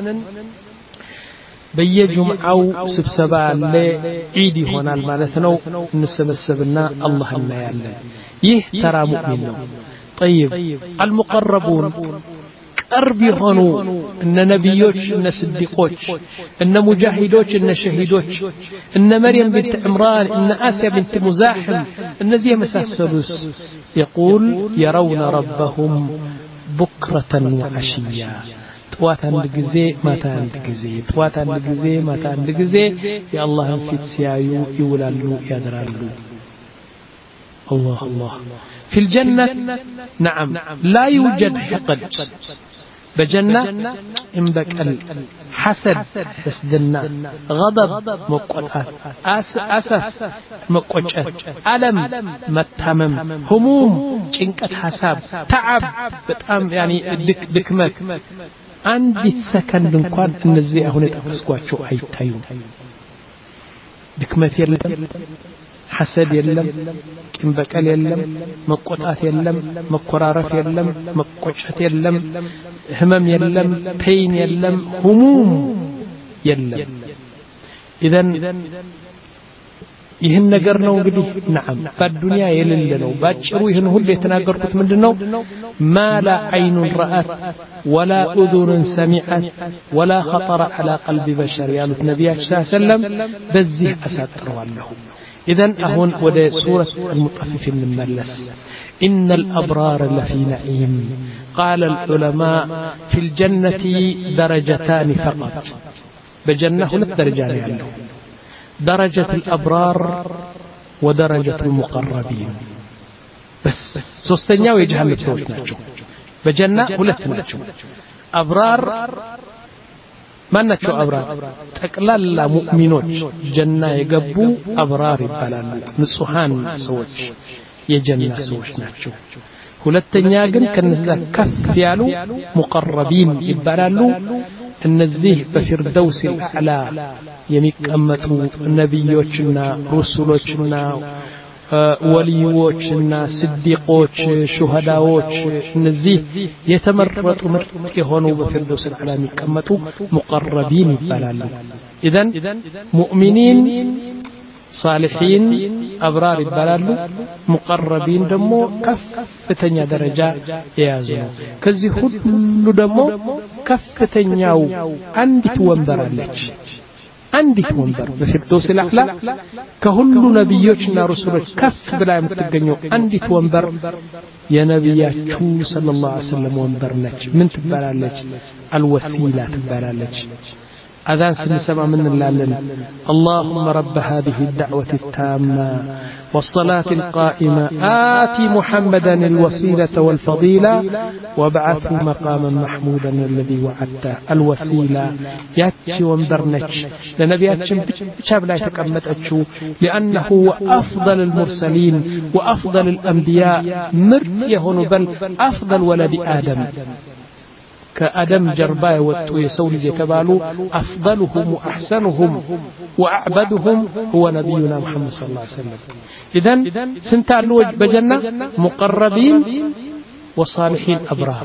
S2: በየጁምዓው ስብሰባ አለ ኢድ ይሆናል ማለት ነው እንሰበሰብና አላህ እናያለን ይህ ተራ ሙእሚን ነው طيب المقربون قرب يهونوا ان نبيوች ان صديقوች ان مجاهدوች ان شهيدوች ان مريم بنت عمران ان آسيا بنت مزاحم እነዚህ የመሳሰሉስ يقول يرون ربهم بكرة وعشيا طوات አንድ ጊዜ ማታ አንድ ጊዜ طوات አንድ ጊዜ ማታ አንድ ጊዜ የአላህን ፊት ሲያዩ ይውላሉ ያድራሉ الله الله في الجنة نعم لا يوجد حقد بجنة انبكل حسد حسدنا غضب مقطعات أسف مقطعات ألم متمم هموم ጭንቀት حساب تعب በጣም يعني دك دكمك አንዲት ሰከንድ እንኳን እነዚህ አሁን የተፈስኳቸው አይታዩም ድክመት የለም حسد يلم كم بكال يلم مقطعات يلم مقرارف يلم مقطعات يلم همم يلم بين يلم هموم يلم إذن ይህን ነገር ነው እንግዲህ نعم በዱንያ የሌለ ነው ባጭሩ ይህን ሁሉ የተናገርኩት ምንድነው ما لا عين رأت ولا أذن سمعت ولا خطر على قلب بشر ያሉት ነብያችን ሰለላሁ ዐለይሂ ወሰለም በዚህ አሳጥረዋለሁ إذن أهون ودى سورة المطففين من ملس إن الأبرار لفي نعيم قال العلماء في الجنة درجتان فقط بجنة لك درجان عنه درجة الأبرار ودرجة المقربين بس سوستنيا ويجهل بسوت نجو بجنة ولك نجو أبرار ما نتشو أبرار تقلال مؤمنوش جنة يقبو أبرار يبالالو نصحان سوش يجنة سوش نتشو ሁለተኛ ግን ከነዛ ከፍ ያሉ ሙቀረቢን ይባላሉ እነዚህ በፊርደውስ አልአላ የሚቀመጡ ነብዮችና ሩሱሎችና ወሊዮችና ስዲቆች ሹሃዳዎች እነዚህ የተመረጡ ምርጥ የሆኑ በፊርደውስ አልአላ የሚቀመጡ ሙቀረቢን ይባላሉ إذن مؤمنين صالحين أبرار يبالالو مقربين دمو كفتنيا درجة يازو كزي كل دمو كفتنياو عندي توانبر عليك عندي توانبر بفردوس الأعلى كهل نبيوشنا رسولك كف بلا يمتقنيو عندي توانبر يا نبياتشو صلى الله عليه وسلم وانبرناك من تبالالك الوسيلة تبالالك أذان سنسمع من اللالن اللهم رب هذه الدعوة التامة والصلاة القائمة آتي محمدا الوسيلة والفضيلة وابعثه مقاما محمودا الذي وعدته الوسيلة ياتشي وانبرنش لنبي ياتشي بشاب لا يتكمتشو لأنه هو أفضل المرسلين وأفضل الأنبياء مرت يهون بل أفضل ولد آدم كأدم جرباء وتو يسول يتبالو أفضلهم وأحسنهم وأعبدهم هو نبينا محمد صلى الله عليه وسلم إذن سنتعلوا بجنة مقربين وصالحين أبرار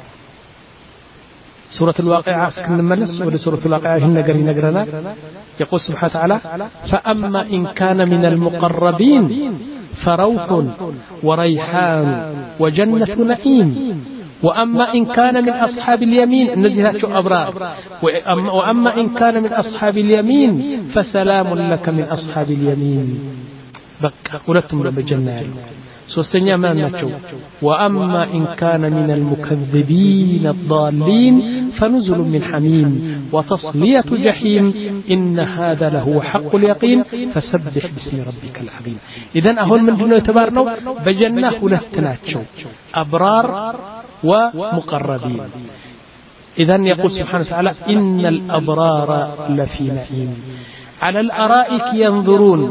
S2: سورة الواقعة سكن الملس ولا سورة الواقعة هن نقري نقرنا يقول سبحانه وتعالى فأما إن كان من المقربين فروح وريحان وجنة نعيم وأما إن كان من أصحاب اليمين نزهة أبرار وأما إن كان من أصحاب اليمين فسلام لك من أصحاب اليمين بكى ولتم بجنة سوستنيا ما نتشو وأما إن كان من المكذبين الضالين فنزل من حميم وتصلية جحيم إن هذا لهو حق اليقين فسبح باسم ربك العظيم إذن أهون من دون يتبارنو بجنة ولتناتشو أبرار ومقربين إذن يقول سبحانه وتعالى إن الأبرار لفي نعيم على الأرائك ينظرون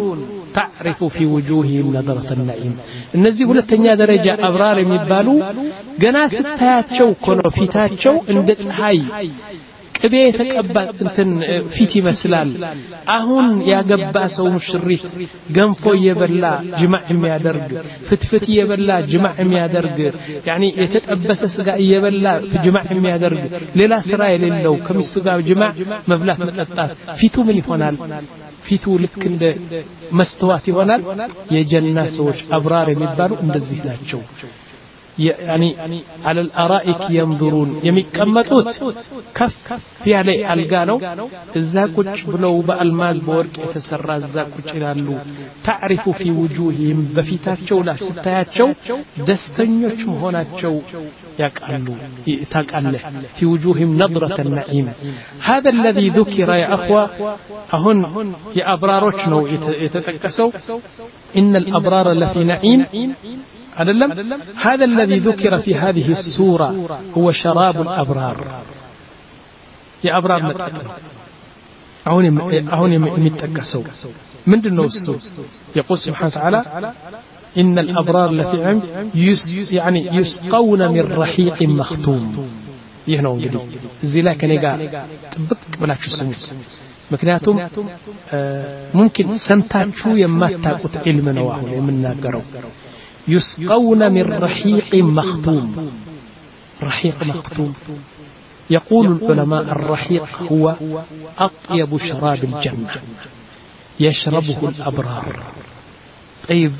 S2: تعرف في وجوههم نظرة النعيم እነዚህ ሁለተኛ ደረጃ አብራር የሚባሉ ገና ስታያቸው ኮኖ ፊታቸው እንደ ፀሐይ ቅቤ የተቀባ እንትን ፊት ይመስላል አሁን ያገባ ሰው ሙሽሪት ገንፎ እየበላ ጅማዕ የሚያደርግ ፍትፍት እየበላ ጅማዕ የሚያደርግ ያኒ የተጠበሰ ስጋ እየበላ ጅማዕ የሚያደርግ ሌላ ስራ የሌለው ከሚስቱ ጋር ጅማዕ መብላት መጠጣት ፊቱ ምን ይሆናል ፊቱ ልክ እንደ መስተዋት ይሆናል የጀና ሰዎች አብራር የሚባሉ እንደዚህ ናቸው يعني على الارائك ينظرون የሚቀመጡት ከፍ ያለ አልጋ ነው እዛ ቁጭ ብለው በአልማዝ በወርቅ የተሰራ እዛ ቁጭ ይላሉ تعرف في وجوههم በፊታቸው ላይ ስታያቸው ደስተኞች መሆናቸው ያቃሉ ታቃለህ في وجوههم نظرة النعيم هذا الذي ذكر يا اخوه አሁን የአብራሮች ነው የተጠቀሰው ان الابرار لفي نعيم أدلم هذا الذي ذكر في هذه السورة هو شراب الأبرار يا أبرار متأكد أهون أهون متأكسوا من دون السو يقول سبحانه وتعالى إن الأبرار لفي عم يس يعني يسقون من رحيق مختوم يهنون قدي زلا كنيجا تبك بلاش سموت مكنياتهم ممكن سنتاچو يماتاقوت علمنا واهو يمناغرو يسقون من رحيق مختوم رحيق مختوم يقول العلماء الرحيق هو أطيب شراب الجنة يشربه الأبرار طيب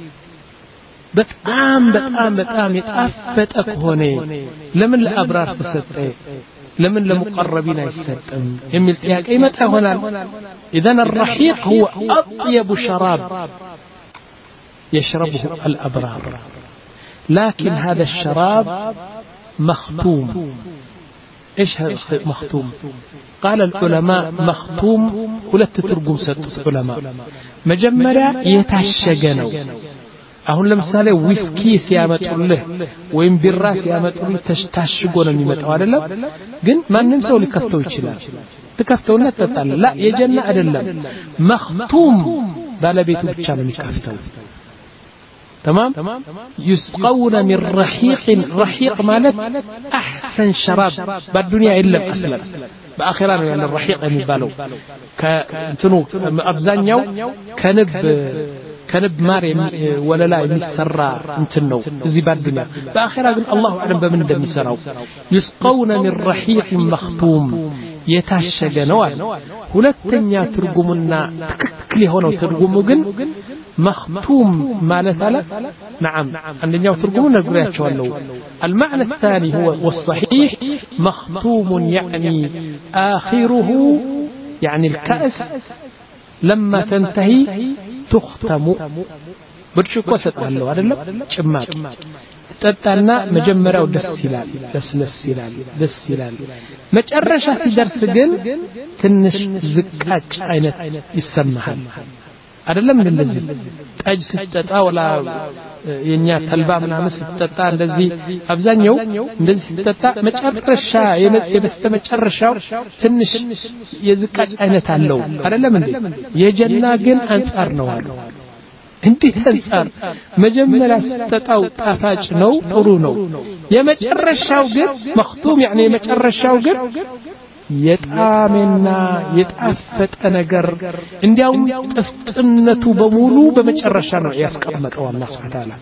S2: بتقام بتقام بتقام يتأفت أكهوني لمن الأبرار تسطي لمن المقربين يستطعم يميل تياك أي متى هنا إذن الرحيق هو أطيب شراب يشربه الأبرار لكن هذا الشراب مختوم إيش هذا مختوم قال العلماء مختوم ولا تترجم ست علماء مجمرة يتعشقنوا أهون لمثالة ويسكي سيامتوله وين بالراس سيامتوله تشتعشقون ميمتوا على لا جن ما نمسوا لكفتوا يشلا تكفتوا نتطلع لا يجنة أدلم مختوم بالا بيتو بتشالو مكفتوا تمام يسقون من رحيق رحيق مالت أحسن شراب بالدنيا إلا أصلا بآخران يعني الرحيق المبالو كنتنو أبزانيو كنب كنب ماري ولا لا يسرى انتنو زي بالدنيا بآخران الله أعلم بمن دم يسراو يسقون من رحيق مختوم يتعشقنوان ሁለተኛ ትርጉሙና ትክክል የሆነው ትርጉሙ ግን مختوم معناته نعم عندنا ترجمه نقراቸዋለሁ المعنى الثاني هو والصحيح مختوم يعني آخره يعني الكأس لما تنتهي تختم برشቆ ሰጣለው አይደለም ጭማቂ ጠጣና መጀመሪያው ደስ ይላል ደስ ይላል ደስ ይላል መጨረሻ ሲደርስ ግን ትንሽ ዝቃጭ አይነት ይሰማሃል አይደለም እንደዚህ ጠጅ ስትጠጣ ወላ የኛ ተልባ ምናምን ስትጠጣ እንደዚህ አብዛኛው እንደዚህ ስትጠጣ መጨረሻ የበስተ መጨረሻው ትንሽ የዝቃጭ አይነት አለው አይደለም እንዴ የጀና ግን አንጻር ነው አሉ እንዴት አንጻር መጀመሪያ ስትጠጣው ጣፋጭ ነው ጥሩ ነው የመጨረሻው ግን መختوم يعني የመጨረሻው ግን የጣመና የጣፈጠ ነገር እንዲያውም ጥፍጥነቱ በሙሉ በመጨረሻ ነው ያስቀመጠው አላህ Subhanahu Wa Ta'ala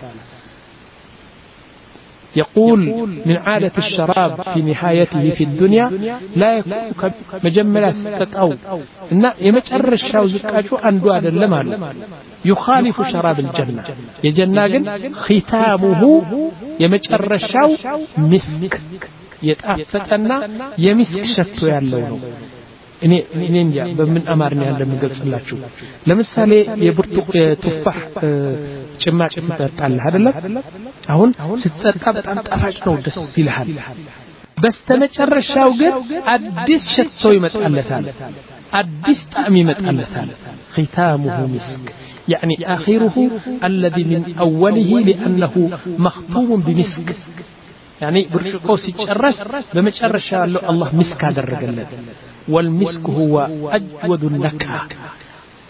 S2: يقول من عادة الشراب في نهايته في الدنيا لا يكون مجملا ستتأو إن يمتعرشاو زكاجو أندو أدلم على يخالف شراب الجنة يجناجن ختامه يمتعرشاو مسك يتأفتنا يمسك شتو يالله እኔ እኔ እንጃ በምን አማርኛ እንደምገልጽላችሁ ለምሳሌ የብርቱክ ቱፋህ ጭማቂ ትጠጣለህ አይደለም አሁን ስትጠጣ በጣም ጣፋጭ ነው ደስ ይልሃል በስተመጨረሻው ግን አዲስ ሸቶ ይመጣለታል አዲስ ጣዕም ይመጣለታል ختامه مسك يعني آخره الذي من أوله لأنه مختوم بمسك يعني برشقو ሲጨረስ በመጨረሻ الله مسك አደረገለት والمسك هو أجود النكهة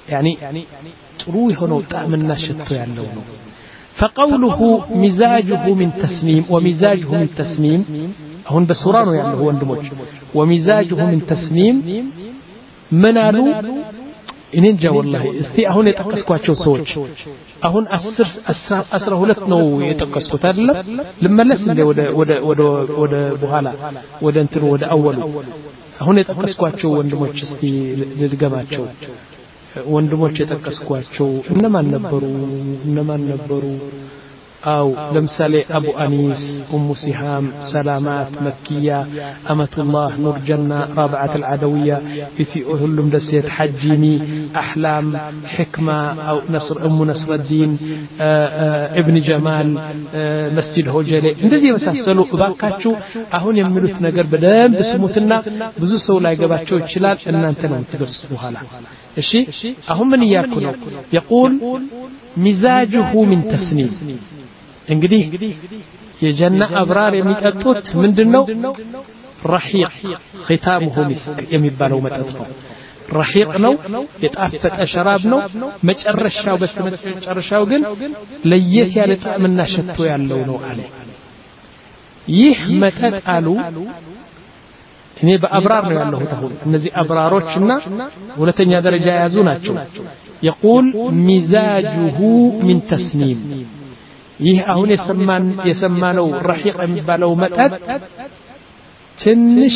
S2: يعني ጥሩ የሆነው ጣዕምና ሽቶ ያለው ነው فقوله مزاجه من تسنيم ومزاجه من تسنيم አሁን በሱራ ነው ያለው ወንድሞች ومزاجه من تسنيم ምን አሉ እኔ እንጃ والله እስቲ አሁን የጠቀስኳቸው ሰዎች አሁን አስር አስራ ሁለት ነው የጠቀስኩት አይደል ልመለስ እንደ ወደ ወደ ወደ ወደ በኋላ ወደ እንትን ወደ አወሉ አሁን የጠቀስኳቸው ወንድሞች እስቲ ልድገማቸው ወንድሞች የጠቀስኳቸው እነማን ነበሩ እነማን ነበሩ أو لمثالي أبو أنيس أم سهام سلامات مكية أمة الله نور جنة رابعة العدوية في أهلم دسيت حجيمي أحلام حكمة أو نصر أم نصر الدين آآ آآ ابن جمال مسجد هوجلي እንደዚህ መሳሰሉ ባካችሁ አሁን የሚሉት ነገር በደንብ ስሙትና ብዙ ሰው ላይ ገባቸው ይችላል እናንተ ነው ትገርሱ በኋላ እሺ አሁን ምን ያልኩ ነው يقول مزاجه من تسنيم እንግዲህ የጀና አብራር የሚጠጡት ምንድነው ረሂቅ ختامه مسك የሚባለው መጠጥ ነው ረሂቅ ነው የጣፈጠ ሸራብ ነው መጨረሻው በመጨረሻው ግን ለየት ያለ ጣዕምና ሽቶ ያለው ነው አለ ይህ መጠጥ አሉ እኔ በአብራር ነው ያለው ተሁን እነዚህ አብራሮችና ሁለተኛ ደረጃ ያዙ ናቸው يقول مزاجه من تسنيم ይህ አሁን የሰማን የሰማነው ረሂቅ የሚባለው መጠጥ ትንሽ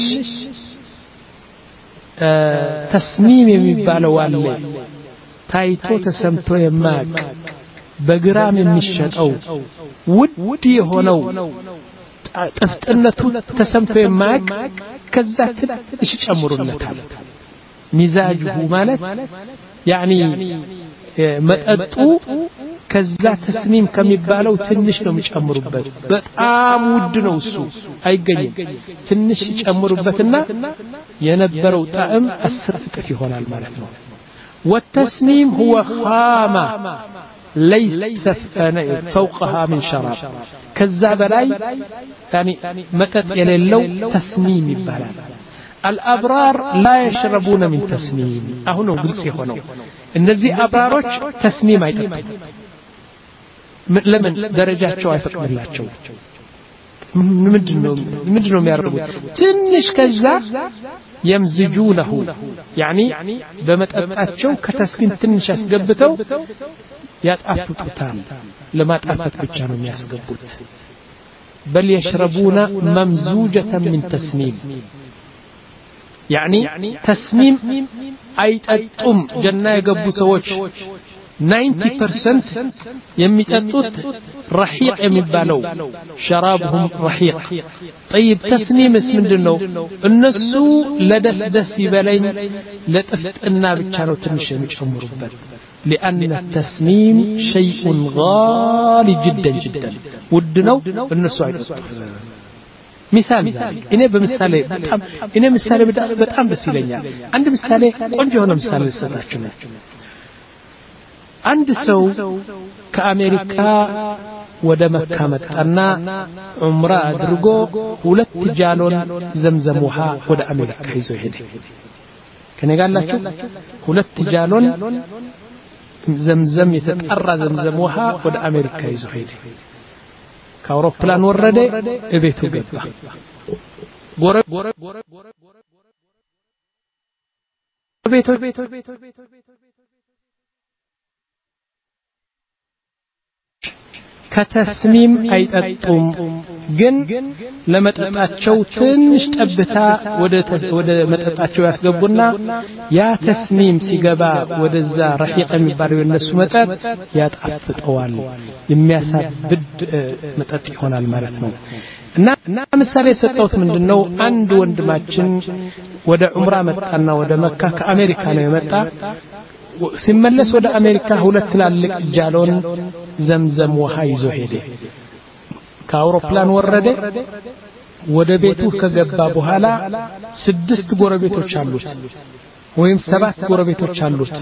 S2: ተስኒም የሚባለው አለ ታይቶ ተሰምቶ የማቅ በግራም የሚሸጠው ውድ የሆነው ጥፍጥነቱ ተሰምቶ የማቅ ከዛ ትንሽ ጨምሩለታል ሚዛጁ ማለት يعني መጠጡ ከዛ ተስኒም ከሚባለው ትንሽ ነው የሚጨምሩበት በጣም ውድ ነው እሱ አይገኝም ትንሽ ይጨምሩበትና የነበረው ጣዕም አስር እጥፍ ይሆናል ማለት ነው والتسنيم هو خامة ليس فوقها من شراب كذا بلاي يعني متت يللو تسنيم يبالال الأبرار لا يشربون من تسنيم أهنا قلت هنا النزي أبراروش تسنيم አይጠጡም ለምን ደረጃቸው አይፈቅድላቸው ምንድነው ምንድነው የሚያርጉት ትንሽ ከዛ يمزجونه يعني በመጠጣቸው ከተስኪን ትንሽ ያስገብተው ያጣፍጡታል ለማጣፈጥ ብቻ ነው የሚያስገቡት بل يشربون ممزوجة من تسنيم يعني تسنيم አይጠጡም ጀና የገቡ ሰዎች ninety percent የሚጠጡት ረሂቅ የሚባለው شرابهم رحيق طيب تسنيم ምንድነው እነሱ ለደስደስ ይበለኝ ለጥፍጥና ብቻ ነው ትንሽ የሚጨምሩበት لأن التسنيم شيء غالي جدا جدا ودنو الناس አይጠጡም مثال እኔ በምሳሌ በጣም እኔ ምሳሌ በጣም ደስ ይለኛል አንድ ምሳሌ ቆንጆ የሆነ ምሳሌ ልሰጣችሁ ነው አንድ ሰው ከአሜሪካ ወደ መካ መጣና ዑምራ አድርጎ ሁለት ጃሎን ዘምዘም ውሃ ወደ አሜሪካ ይዞ ሄደ ከነጋላችሁ ሁለት ጃሎን ዘምዘም የተጠራ ዘምዘም ውሃ ወደ አሜሪካ ይዞ ሄደ ከአውሮፕላን ወረደ እቤቱ ገባ ጎረ ጎረ ጎረ ጎረ ቤቱ ቤቱ ቤቱ ቤቱ ከተስኒም አይጠጡም ግን ለመጠጣቸው ትንሽ ጠብታ ወደ ወደ መጠጣቸው ያስገቡና ያ ተስኒም ሲገባ ወደዛ ረሂቅ የሚባለው የነሱ መጠጥ ያጣፍጠዋል የሚያሳብድ መጠጥ ይሆናል ማለት ነው እና እና ምሳሌ ሰጣውት ምንድነው አንድ ወንድማችን ወደ ዑምራ መጣና ወደ መካ ከአሜሪካ ነው የመጣ ሲመለስ ወደ አሜሪካ ሁለት ትላልቅ ጃሎን ዘምዘም ውሃ ይዞ ሄደ ከአውሮፕላን ወረደ ወደ ቤቱ ከገባ በኋላ ስድስት ጎረቤቶች አሉት ወይም ሰባት ጎረቤቶች አሉት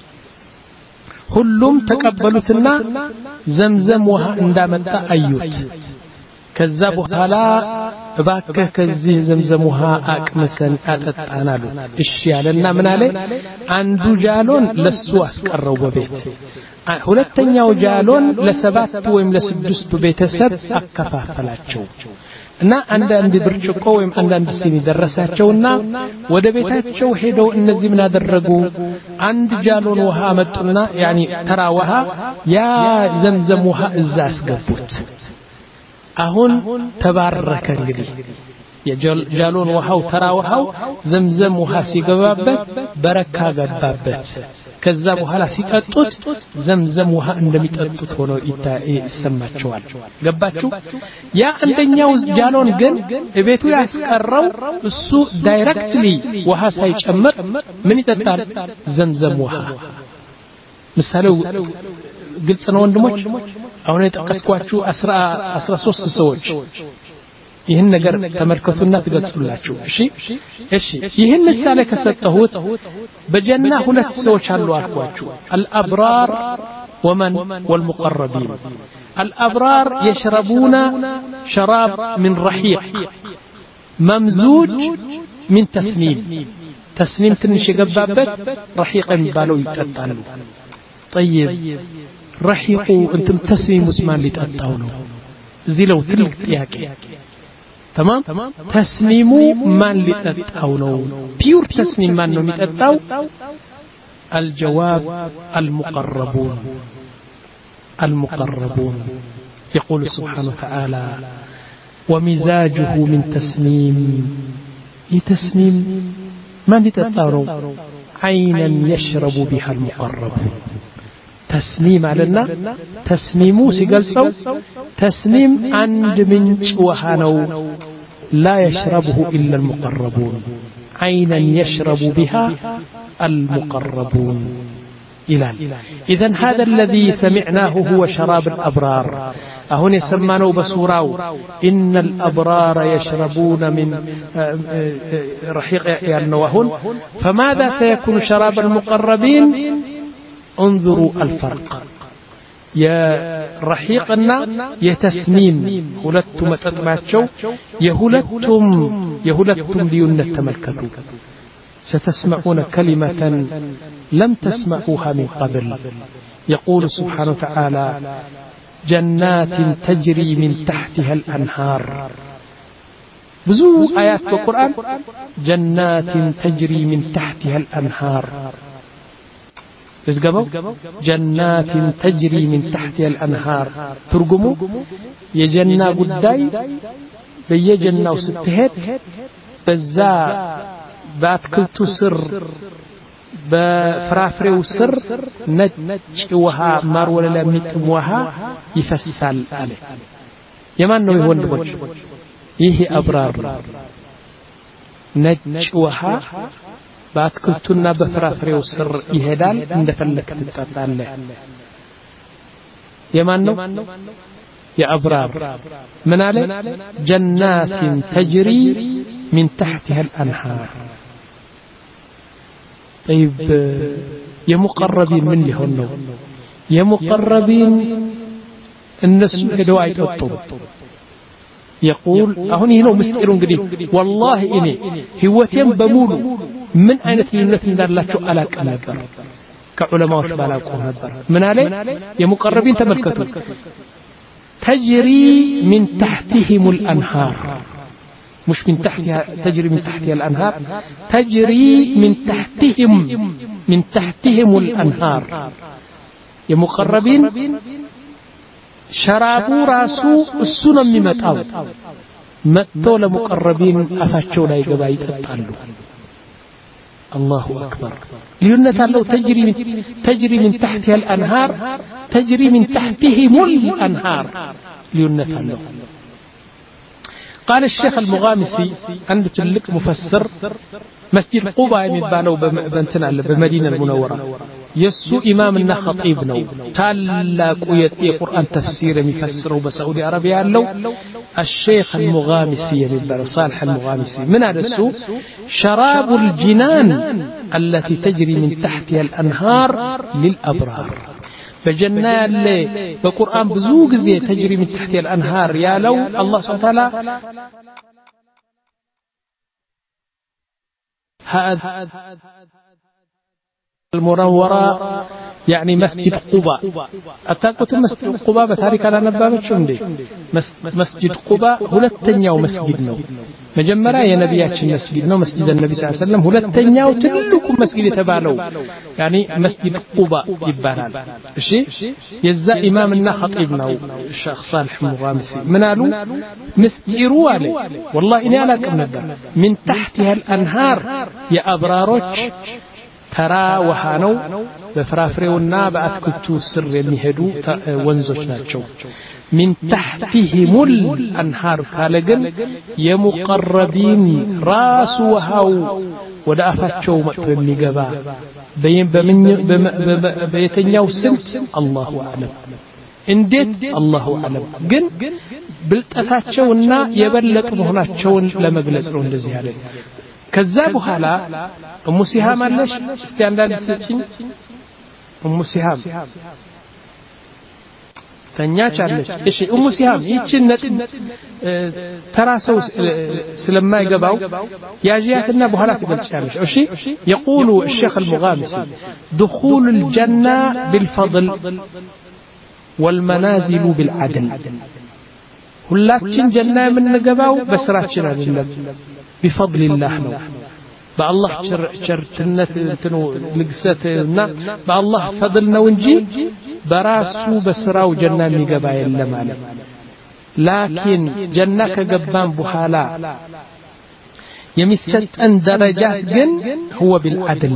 S2: ሁሉም ተቀበሉትና ዘምዘም ውሃ እንዳመጣ አዩት ከዛ በኋላ እባክህ ከዚህ ዘምዘም ውሃ አቅምሰን አጠጣን አሉት እሺ ያለና ምን አለ አንዱ ጃሎን ለሱ አስቀረው በቤት ሁለተኛው ጃሎን ለሰባት ወይም ለስድስት ቤተሰብ አከፋፈላቸው እና አንድ አንድ ብርጭቆ ወይም አንድ አንድ ሲኒ ደረሳቸውና ወደ ቤታቸው ሄደው እነዚህ ምን አደረጉ አንድ ጃሎን ውሃ መጡና ያኒ ተራ ውሃ ያ ዘምዘም ውሃ እዛ አስገቡት አሁን ተባረከ እንግዲህ የጃሎን ውሃው ተራ ውሃው ዘምዘም ውሃ ሲገባበት በረካ ገባበት ከዛ በኋላ ሲጠጡት ዘምዘም ውሃ እንደሚጠጡት ሆኖ ይሰማቸዋል ገባችሁ ያ አንደኛው ጃሎን ግን ቤቱ ያስቀረው እሱ ዳይሬክትሊ ውሃ ሳይጨምር ምን ይጠጣል ዘምዘም ውሃ ምሳሌው ግልጽ ነው ወንድሞች አሁን የጠቀስኳችሁ አስራ ሶስት ሰዎች ይህን ነገር ተመልከቱና ትገልጹላችሁ እሺ እሺ ይህን ምሳሌ ከሰጠሁት በጀና ሁለት ሰዎች አሉ አልኳችሁ الابرار ومن والمقربين الابرار يشربون شراب من رحيق ممزوج من تسنيم تسنيم ትንሽ የገባበት رحيق የሚባለው ይጠጣሉ طيب رحيق انتم تسنيم اسمان ሊጠጣው ነው እዚህ ለው ትልቅ ጥያቄ تمام تسنيمو من لتتاو نو بيور تسنيم من نو ميتتاو الجواب المقربون المقربون يقول سبحانه وتعالى ومزاجه من تسنيم يتسنيم من لتتاو نو عينا يشرب بها المقربون تسنيم علينا تسنيمو سيقلسو تسنيم عند منش وهانو لا يشربه إلا المقربون عينا يشرب بها المقربون إلى إذن هذا الذي سمعناه هو شراب الأبرار أهون يسمانه بسوراو إن الأبرار يشربون من رحيق يعنوهن فماذا سيكون شراب المقربين انظروا الفرق يا رحيقنا يتسنيم هلتم تطمعتشو يهلتم يهلتم ليون التملكتو ستسمعون كلمة لم تسمعوها من قبل يقول سبحانه وتعالى جنات تجري من تحتها الأنهار بزو آيات بالقرآن جنات تجري من تحتها الأنهار إذ جنات تجري من تحتها الأنهار ترجموا يجنة قداي بيجنة وستهت بزا باتكلتو سر بفرافريو سر نج وها مار ولا لميت وها يفسال عليه يمان نو يهون بوش يهي أبرار نج وها باتكلتنا بفرافريو سر يهدال اندفلك تتطالع يمانو يا أبرار من عليه جنات تجري من تحتها الأنهار طيب يا مقربين من اللي هنو يا مقربين الناس هدواء يتطب يقول أهوني هنا مستقرون قديم والله إني هوتين بمولو من أين تلنتني دار لا شو ألاك أنبر كعلماء وشبالاكم نبر من عليه يا مقربين تملكتوا تجري من تحتهم الأنهار مش من تحتها تجري من تحتها الأنهار تجري من تحتهم من تحتهم الأنهار يا مقربين شرابو راسو السنم ممتاو متو لمقربين أفاتشو لا يقبا يتطالو الله أكبر ليونة الله تجري من, تجري من تحتها الأنهار تجري من تحتهم الأنهار ليونة الله قال الشيخ المغامسي عنده تلك مفسر مسجد قباء يمبانو بنتنا بمدينة المنورة يسو إمامنا خطيبنا تالاك ويتقي قرآن تفسير يفسره بسعودي عربية لو الشيخ المغامسي يمبانو صالح المغامسي من هذا السوء شراب الجنان التي تجري من تحتها الأنهار للأبرار بجنة اللي بقرآن بزوج زي تجري من تحتها الأنهار يا لو الله سبحانه وتعالى هذا المنورة يعني مسجد قباء أتاكوت مسجد قباء بتاريخ على نبابة شندي مسجد قباء هلتنيا ومسجد نو مجمرة يا نبيات المسجد نو مسجد النبي صلى الله عليه وسلم هلتنيا وتلكم مسجد تبالو يعني مسجد قباء يبانال شيء يزا إمامنا خطيبنا الشيخ صالح المغامسي منالو مسجروا عليه والله إني على كم نبر من تحتها الأنهار يا أبراروش ترى وحانو بفرافريونا بأتكتو سر يمهدو ونزوش ناتشو من تحتهم الأنهار كالجن يمقربين راس وهاو ودافاتشو مطر النقبا بين بمن بيتنياو سمت الله أعلم انديت الله أعلم جن بلتفاتشونا يبلت مهناتشون لما بلسرون لزيادة كذابوا هلا أم سهام ليش استعمال السجن أم سهام تنياش عليش إيش أم سهام يتشن تراسو سلما يجباو ياجياتنا بهلا تبلشامش أشي يقول الشيخ المغامسي دخول الجنة بالفضل والمنازل بالعدل هلاكين جنة من نجباو بسراتنا لله بفضل الله نو بالله شر شرتنت تنو لقستنا بالله فضلنا ونجي براسو بسراو جنة ميجبا يلا ماله لكن جنة كجبان بحالا يمسك أن درجات جن هو بالعدل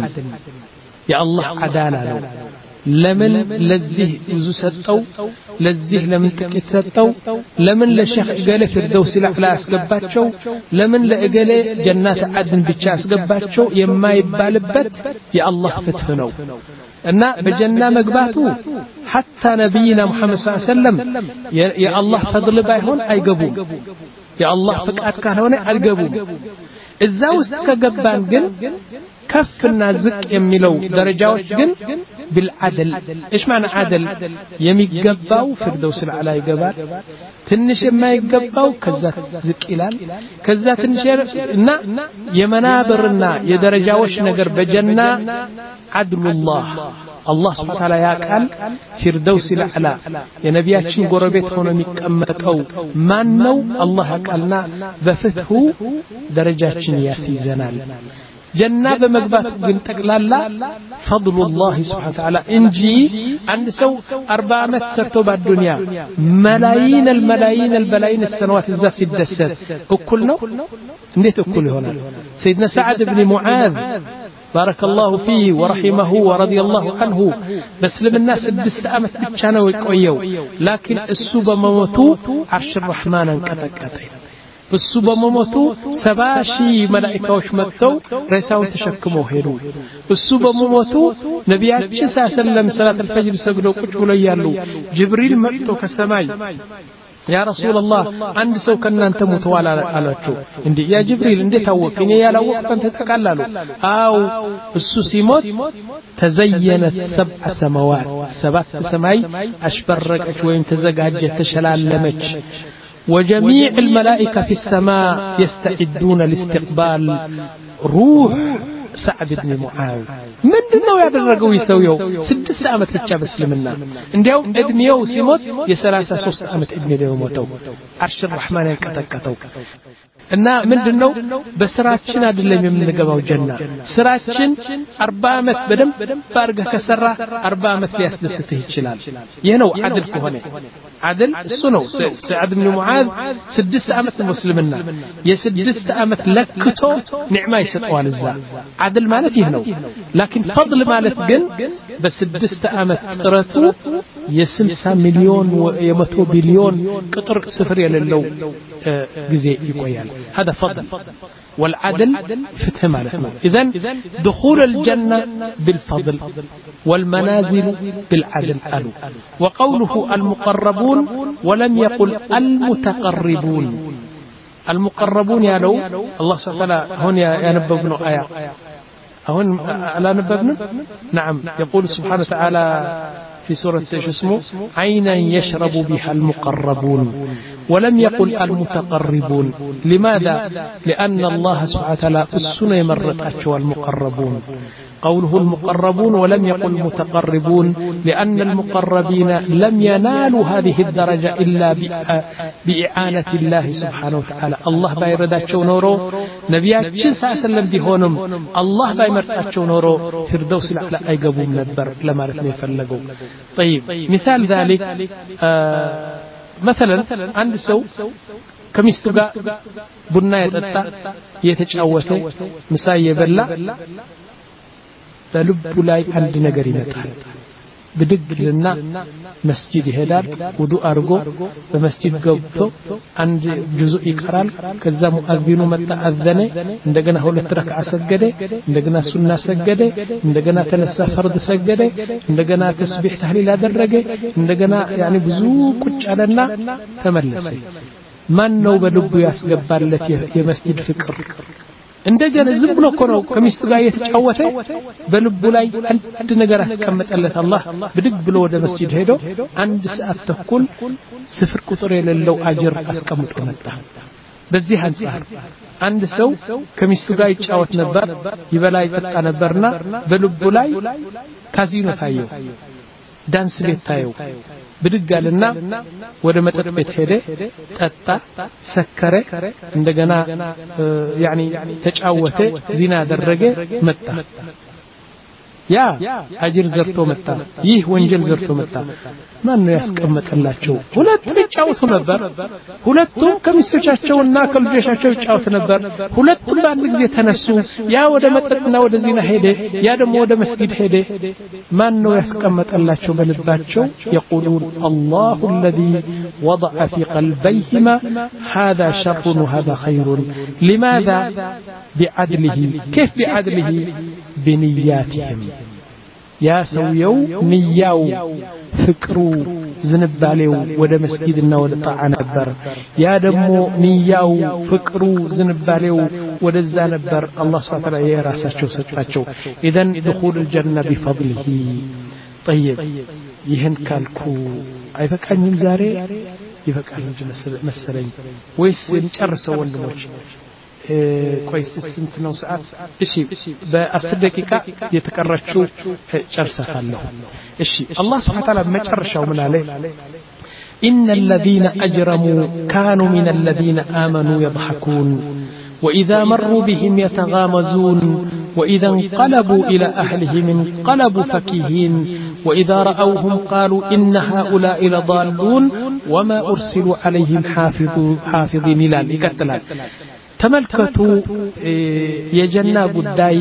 S2: يا الله عدالة له لمن لذه وزو ستو لذه لمن تكت ستو لمن لشيخ إقالة فردوس الأعلى أسقباتشو لمن لإقالة جنات عدن بيتشا أسقباتشو يما يبالبت يا الله فتفنو أن بجنة مقباتو حتى نبينا محمد صلى الله عليه وسلم يا الله فضل بايهون أيقبون يا الله فكأت كهون أيقبون الزاوست كقبان جن كفنا زك يميلو درجات جن بالعدل إيش معنى عدل يميقباو فردوس العلا يقبال تنش ما يقباو كذا زك إلال كذا تنشر نا يمنابرنا يدرجاوش نقر بجنة عدل الله الله سبحانه وتعالى يقال فردوس العلا يا نبياتشين قربت هنا مكمتكو ما نو الله قالنا بفتحه درجاتشين ياسي زنال جنة بمقبات قلت لا فضل الله سبحانه وتعالى انجي عند سو أربعمائة سرتو بعد الدنيا ملايين الملايين البلايين السنوات الزاس الدسات أكلنا نديت أكل هنا سيدنا سعد بن معاذ بارك الله فيه ورحمه ورضي الله عنه بس لما الناس الدست أمت بتشانوا ويقويوا لكن السوبة موتو عرش الرحمن انكتكتين بالصبا مموتو سباشي ملائكة وشمتو رساون تشكمو هيرو بالصبا مموتو نبيات شسا سلم صلاة الفجر سجدوا كتبوا ليالو جبريل مكتو كالسماي يا رسول الله عند سو كنا انت متوالا على شو عندي يا جبريل عندي توقني يا لو وقت انت تقللوا او السوسيموت تزينت سبع سماوات سبع سماي اشبرك وين تزقاجه تشلالمج وجميع الملائكة في السماء يستعدون لاستقبال روح سعد بن معاذ من دنو يادرقوا يسويو سدس أمت بتشاب اسلمنا انديو ادميو سيموت يسلاسة سوست أمت ادميو موتو عرش الرحمن يكتكتو إننا من دنو بسراتشنا دلهم من نقباو جنة سراتشن أربع أمت بدم بارقة كسرة أربع أمت ليسدسته الشلال يهنو عدل كهنة عدل السنو سعد بن معاذ سدس أمت مسلمنا يسدس أمت لكتو نعمة يسطوال الزا عدل مالت يهنو لكن فضل مالت جن بس سدس أمت قرأتو يسمسا مليون ويمتو بليون قطر سفر يللو جزء يقويال هذا فضل والعدل فتح مالتنا إذن دخول الجنة بالفضل والمنازل بالعدل قالوا وقوله المقربون ولم يقل المتقربون المقربون يا لو الله سبحانه وتعالى هون يا نببنا آية هون لا نببنا نعم يقول سبحانه وتعالى في سورة اسمه عينا يشرب بها المقربون ولم يقل المتقربون لماذا لأن الله سبحانه وتعالى السنة يمرطاቸው المقربون قوله المقربون ولم يقل المتقربون لأن المقربين لم ينالوا هذه الدرجة إلا بإعانة الله سبحانه وتعالى الله بايرداቸው ኖሮ ነቢያችን ሰለላሁ ቢሆንም الله ባይመርጣቸው ኖሮ ፊርደውስ الأعلى አይገቡም ነበር ለማለት ነው የፈለገው طيب مثال ذلك مثلا عند ሰው ከሚስቱ ጋር ቡና የጠጣ የተጫወተ ምሳ የበላ በልቡ ላይ አንድ ነገር ይመጣል ብድግልና መስጂድ ይሄዳል ውዱእ አድርጎ በመስጂድ ገብቶ አንድ ጁዙእ ይቀራል ከዛ ሙአዚኑ መጣ አዘነ እንደገና ሁለት ረክዓ ሰገደ እንደገና ሱና ሰገደ እንደገና ተነሳ ፈርድ ሰገደ እንደገና ተስቢህ ተህሊል አደረገ እንደገና ያኒ ብዙ ቁጭ አለና ተመለሰ ማን ነው በልቡ ያስገባለት የመስጂድ ፍቅር እንደገና ዝም ብሎ እኮ ነው ከሚስቱ ጋር የተጫወተ በልቡ ላይ አንድ ነገር አስቀመጠለት አላህ ብድግ ብሎ ወደ መስጂድ ሄዶ አንድ ሰዓት ተኩል ስፍር ቁጥር የሌለው አጅር አስቀምጦ መጣ በዚህ አንፃር አንድ ሰው ከሚስቱ ጋር ይጫወት ነበር ይበላ ይጠጣ ነበርና በልቡ ላይ ካዚኖ ታየው ዳንስ ቤት ታየው ብድጋልና ወደ መጠጥ ቤት ሄደ ጠጣ ሰከረ እንደገና ያኒ ተጫወተ ዚና አደረገ መጣ ያ አጅር ዘርቶ መጣ ይህ ወንጀል ዘርቶ መጣ ማን ነው ያስቀመጠላቸው ሁለቱም ይጫወቱ ነበር ሁለቱም ከሚስቶቻቸውና ከልጆቻቸው ይጫወቱ ነበር ሁለቱም በአንድ ጊዜ ተነሱ ያ ወደ መጠጥና ወደ ዚና ሄደ ያ ደግሞ ወደ መስጊድ ሄደ ማን ነው ያስቀመጠላቸው በልባቸው يقولون الله الذي وضع في قلبيهما هذا شر وهذا خير لماذا بعدله كيف بعدله بنياتهم يا سويو نياو فكرو زنباليو ወደ መስጊድና ወደ ጣዓ ነበር ያ ደግሞ ንያው ፍቅሩ ዝንባሌው ወደዛ ነበር አላህ Subhanahu Wa Ta'ala የራሳቸው ሰጣቸው اذا دخول الجنه بفضله طيب ይሄን ካልኩ አይበቃኝም ዛሬ ይበቃል እንጂ መሰለኝ ወይስ እንጨርሰው ወንድሞች ቆይ ስንት ነው ሰዓት እሺ በ10 ደቂቃ የተቀረችው ጨርሰታለሁ እሺ አላህ Subhanahu Wa Ta'ala መጨረሻው ምን አለ إن الذين أجرموا كانوا من الذين آمنوا يضحكون وإذا مروا بهم يتغامزون وإذا انقلبوا إلى أهلهم انقلبوا فكهين وإذا رأوهم قالوا إن هؤلاء لضالون وما أرسلوا عليهم حافظين لا يكتلال ተመልከቱ የጀና ጉዳይ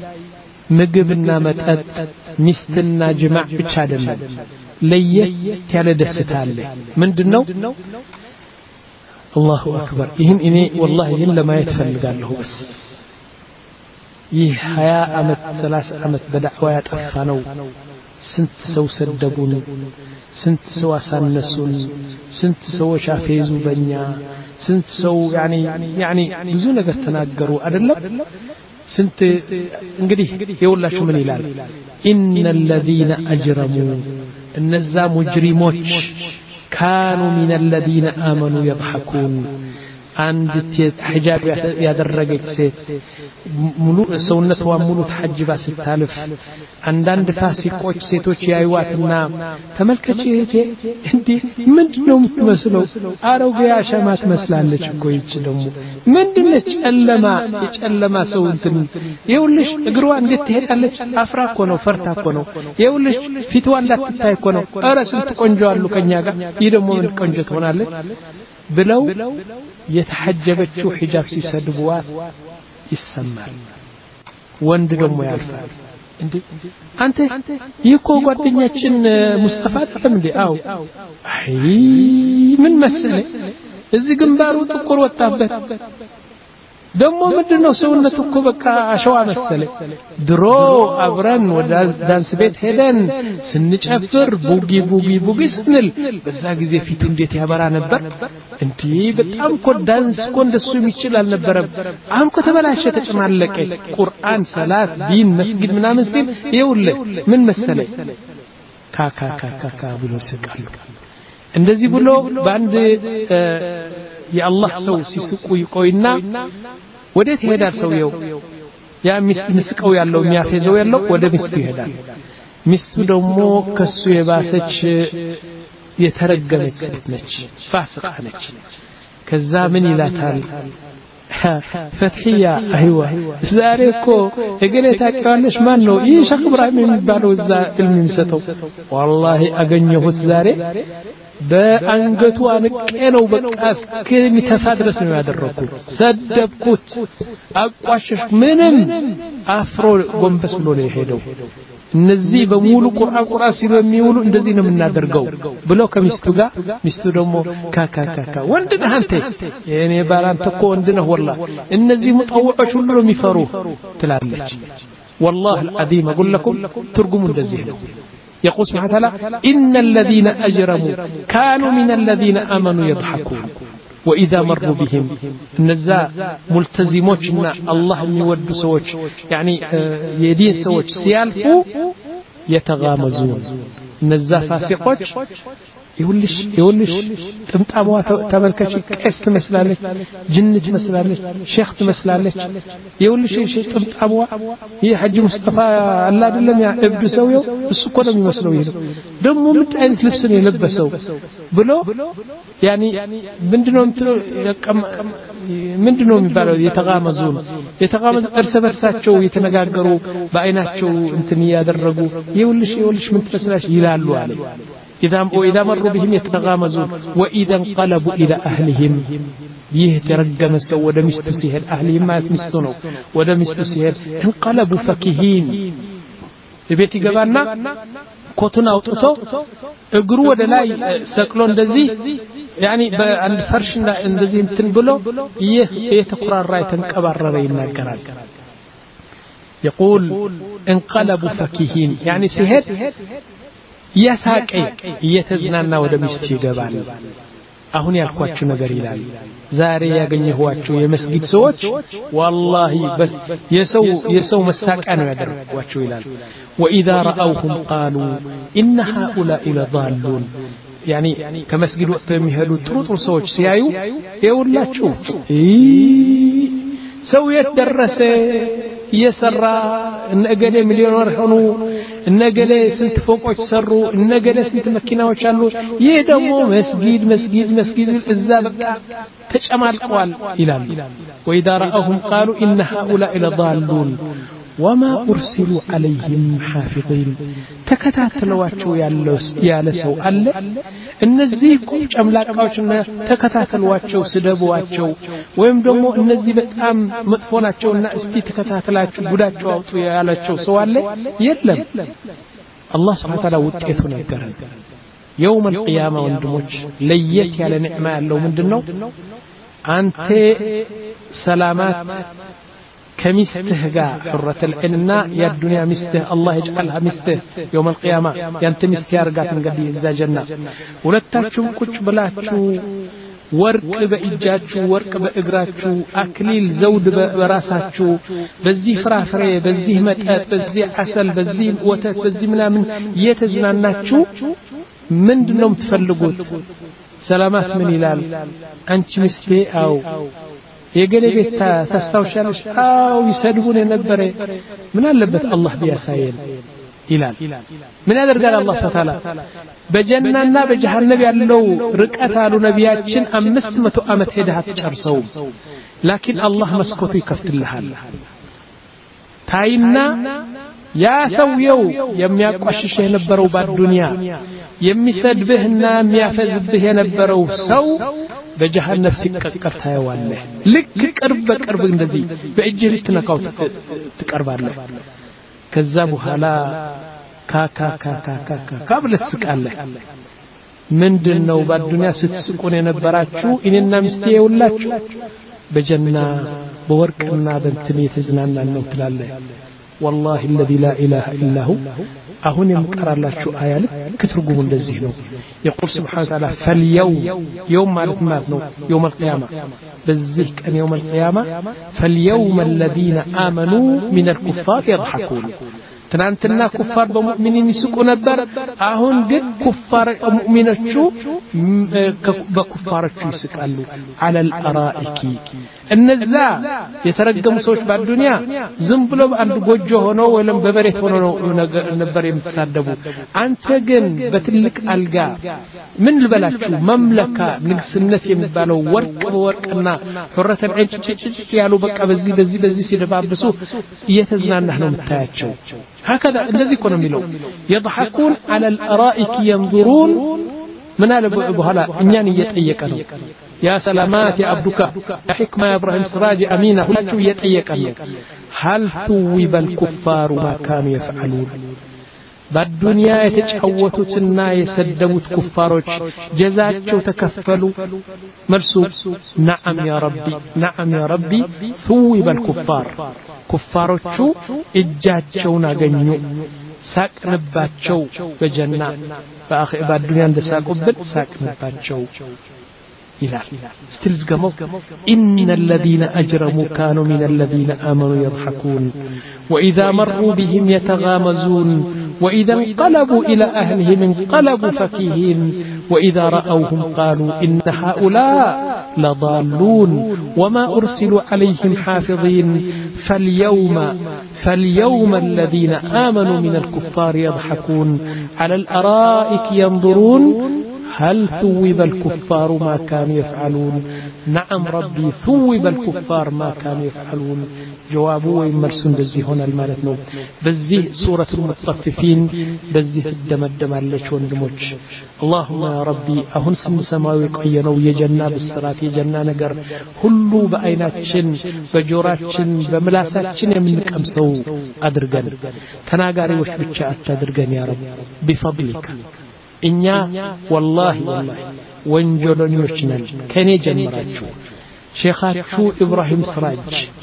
S2: ምግብና መጠጥ ሚስትና ጅማዕ ብቻ አይደለም ለየት ያለ ደስታ አለ ምንድነው አላሁ አክበር ይህን እኔ والله ይህን ለማየት ፈልጋለሁ በስ ይህ ሃያ አመት ሰላሳ አመት በዳዕዋ ያጠፋ ነው ስንት ሰው ሰደቡን ስንት ሰው አሳነሱን ስንት ሰዎች አፈይዙ በእኛ ስንት ሰው ያኒ ያኒ ብዙ ነገር ተናገሩ አይደለም ስንት እንግዲህ የውላችሁ ምን ይላል ان الذين اجرموا እነዛ ሙጅሪሞች كانوا من الذين آمنوا يضحكون عند حجاب ያደረገች ሴት ሙሉ ሰውነቷ ሙሉ ተሐጅባ ስታልፍ አንዳንድ ፋሲቆች ሴቶች ያዩዋትና ተመልከቺ እህቴ እንዴ ምንድነው የምትመስለው አሮጌ አሸማ ትመስላለች እኮ ይች ደግሞ ምንድነች ጨለማ የጨለማ ሰው እንትን ይኸውልሽ እግሯ እንዴት ትሄዳለች አፍራ እኮ ነው ፈርታ እኮ ነው ይኸውልሽ ፊቷ እንዳትታይ እኮ ነው ኧረ ስንት ቆንጆ አሉ ከኛ ጋር ይህ ደግሞ ምን ቆንጆ ትሆናለች ብለው የተሐጀበችው ሒጃብ ሲሰድቡዋት ይሰማል ወንድ ደግሞ ያልፋል እንዴ አንተ ይኮ ጓደኛችን ሙስጠፋ አይደለም እንዴ አው አይ ምን መሰለ እዚህ ግንባሩ ጥቁር ወጣበት ደግሞ ምንድነው ሰውነቱ እኮ በቃ አሸዋ መሰለ ድሮ አብረን ወደ ዳንስ ቤት ሄደን ስንጨፍር ቡጊ ቡጊ ቡጊ ስንል በዛ ጊዜ ፊቱ እንዴት ያበራ ነበር እንዴ በጣም እኮ ዳንስ እኮ እንደሱ የሚችል አልነበረም አሁን እኮ ተበላሸ ተጨማለቀ ቁርአን ሰላት ዲን መስጊድ ምናምን ሲል ይውል ምን መሰለ ካካ ካካ ብሎ ስቃሉ እንደዚህ ብሎ በአንድ የአላህ ሰው ሲስቁ ይቆይና ወዴት ይሄዳል ሰውየው ያ ምስቀው ያለው የሚያፈዘው ያለው ወደ ሚስቱ ይሄዳል ሚስቱ ደግሞ ከሱ የባሰች የተረገመች ነች ፋሲቃ ነች ከዛ ምን ይላታል فتحية أيوة زاريكو يقول تاكيوانش مانو إيه شيخ إبراهيم የሚባለው እዛ ፊልም የሚሰጠው والله አገኘሁት ዛሬ በአንገቱ አንቄ ነው በቃ እስከሚተፋድረስ ነው ያደረኩ ሰደብኩት አቋሸሽ ምንም አፍሮ ጎንበስ ብሎ ነው የሄደው እነዚህ በሙሉ ቁርአን ቁርአን ሲሉ የሚውሉ እንደዚህ ነው የምናደርገው ብሎ ከሚስቱ ጋር ሚስቱ ደግሞ ካካካካ ወንድ ነህ አንተ የኔ ባላንተ እኮ ወንድ ነህ والله እነዚህ ሙጠውዖች ሁሉ ነው የሚፈሩ ትላለች والله العظيم اقول لكم ترجموا እንደዚህ ነው يقول سبحانه وتعالى إن الذين أجرموا كانوا من الذين آمنوا يضحكون وإذا مروا بهم نزا ملتزموشنا الله يود سوش يعني يدين سوش سيالفوا يتغامزون نزا فاسقوش يقولش يقولش تمطعموا تملكش قيس تمثلالك جن تمثلالك شيخ تمثلالك يقولش شيء تمطعموا هي حج مصطفى الله አይደለም ያ እብዱ ሰውየው እሱ እኮ ነው የሚመስለው ይሄ ደግሞ ምን አይነት ልብስ ነው የለበሰው ብሎ ያኒ ምንድነው ምንድነው የሚባለው የተጋመዙን የተጋመዙ እርስ በርሳቸው የተነጋገሩ በአይናቸው እንትን ያደረጉ ይኸውልሽ ይኸውልሽ ምን ትመስላሽ ይላሉ አለ إذا وإذا مروا بهم يتغامزون وإذا انقلبوا إلى أهلهم يهترجم السو ودا مستو سيهر أهلهم ما يسمستونه ودا مستو سيهر انقلبوا فكهين بيتي جبانا كوتنا أوتو እግሩ ወደ ላይ ሰቅሎ እንደዚህ يعني عند فرش እንደዚህ እንትን ብሎ ይህ የተቆራራ የተንቀባረረ ይናገራል يقول انقلبوا فكهين يعني سيهر ያሳቀ እየተዝናና ወደ ሚስት ይገባል አሁን ያልኳችሁ ነገር ይላል ዛሬ ያገኘኋቸው የመስጊድ ሰዎች والله የሰው የሰው መሳቂያ ነው ያደረጓቸው ይላል واذا راوهم قالوا ان هؤلاء لضالون يعني ከመስጊድ ወጥተው የሚሄዱ ጥሩ ጥሩ ሰዎች ሲያዩ ይውላችሁ ሰው የተደረሰ የሰራ እነገሌ ሚሊዮነር ሆኑ እነገሌ ስንት ፎቆች ሰሩ እነገሌ ስንት መኪናዎች አሉ ይሄ ደግሞ መስጊድ መስጊድ መስጊድ እዛ በቃ ተጨማልቀዋል ይላሉ وإذا رأوهم قالوا إن هؤلاء لضالون وما أرسلوا عليهم حافظين ተከታተሏቸው ያለ ሰው አለ እነዚህ ቁጭ አምላካዎችና ተከታተሏቸው ስደቧቸው ወይም ደግሞ እነዚህ በጣም መጥፎ ናቸውና እስቲ ተከታተላችሁ ጉዳቸው አውጡ ያላቸው ሰው አለ የለም አላህ Subhanahu Wa Ta'ala ውጤቱ ነገረን يوم القيامة ወንድሞች ለየት ያለ ንዕማ ያለው ምንድነው አንተ ሰላማት كمسته جا حرة العيننا يا الدنيا مسته الله يجعلها مسته يوم القيامة ينت مسته أرجعت من قدي إذا جنة ولا تشوف كش بلا شو ورق بإجاتشو ورق بإجراتشو أكليل زود براساتشو بزي فرافري بزي متأت بزي عسل بزي وتت بزي منا من يتزناناتشو من دنهم تفلقوت سلامات من إلال أنت مسته أو የገሌ ቤት ተስተውሻለሽ አው ይሰድቡን የነበረ ምን አለበት አላህ ቢያሳየን ይላል ምን ያደርጋል አላህ Subhanahu Wa Ta'ala በጀናና በጀሃነም ያለው ርቀት አሉ ነቢያችን አምስት መቶ ዓመት ሄደህ አትጨርሰው ላኪን አላህ መስኮቱ ይከፍትልሃል ታይና ያ ሰውየው የሚያቋሽሽ የነበረው በዱንያ የሚሰድብህና የሚያፈዝብህ የነበረው ሰው በጀሃነም ሲቀቀል ታየዋለህ ልክ ቅርብ በቅርብ እንደዚህ በእጅህ ልትነካው ትቀርባለህ ከዛ በኋላ ካካካካካ ካብለት ስቃለህ ምንድነው በዱንያ ስትስቁን የነበራችሁ እኔና ሚስቴ ይውላችሁ በጀና በወርቅና በእንትን የተዝናናን ነው ትላለህ والله الذي لا اله الا هو አሁን የምቀራላችሁ አያል ክትርጉሙ እንደዚህ ነው يقول سبحانه وتعالى فاليوم يوم ማለት ማለት ነው يوم القيامه በዚህ ቀን يوم القيامه فاليوم الذين امنوا من الكفار يضحكون ትናንትና ኩፋር በሙእሚኒን ይስቁ ነበር አሁን ግን ኩፋር ሙእሚኖቹ በኩፋሮቹ ይስቃሉ على الارائك እነዛ የተረገሙ ሰዎች በዱንያ ዝም ብሎ አንድ ጎጆ ሆነው ወለም በበሬት ሆነው ነበር የምትሳደቡ አንተ ግን በትልቅ አልጋ ምን ልበላችሁ መምለካ ንግስነት የሚባለው ወርቅ በወርቅና ሁረተን እንጭጭጭ ያሉ በቃ በዚህ በዚህ በዚህ ሲደባብሱ እየተዝናናህ ነው የምታያቸው هكذا الذي كانوا ميلو يضحكون على الارائك ينظرون من على بهلا انيان يتيقنوا يا سلامات يا عبدك يا حكمه يا ابراهيم سراج امينه ሁላችሁ يتيقنوا هل ثوب الكفار ما كانوا يفعلون በዱንያ የተጫወቱትና የሰደቡት ኩፋሮች ጀዛቸው ተከፈሉ መልሱ نعم يا ربي نعم يا ربي ثوب الكفار ኩፋሮቹ እጃቸውን አገኙ ሳቅንባቸው በጀና በአኺራ በዱንያ እንደሳቁበት ሳቅንባቸው ይላል ስትል ገሞ ان الذين اجرموا كانوا من الذين امنوا يضحكون واذا مروا بهم يتغامزون واذا انقلبوا الى اهلهم انقلبوا فكهين واذا راوهم قالوا ان هؤلاء لضالون وما ارسلوا عليهم حافظين فاليوم فاليوم الذين امنوا من الكفار يضحكون على الارائك ينظرون هل ثوب الكفار ما كانوا يفعلون نعم ربي ثوب الكفار ما كانوا يفعلون جوابه ويمرسون بزي هنا المالت نو بزي سورة المطففين بزي تدمدم عليك وندموش اللهم يا ربي أهن سم سماوي قينو يجنى بالصلاة يجنى نقر هلو بأيناتشن بجوراتشن بملاساتشن يمنك أمسو أدرقن تناقاري وش بتشاءت تدرقن يا رب بفضلك እኛ والله والله ወንጀለኞች ነን ከኔ ጀምራችሁ ሼኻችሁ ኢብራሂም ስራጅ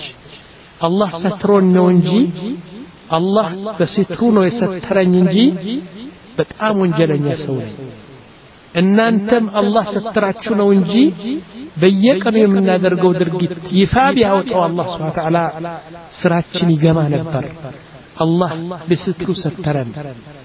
S2: አላህ ሰትሮን ነው እንጂ አላህ በሲትሩ ነው የሰተረኝ እንጂ በጣም ወንጀለኛ ሰው ነኝ እናንተም አላህ ሰትራችሁ ነው እንጂ በየቀኑ የምናደርገው ድርጊት ይፋ ቢያወጣው አላህ Subhanahu Wa Ta'ala ስራችን ይገማ ነበር አላህ በሲትሩ ሰተረን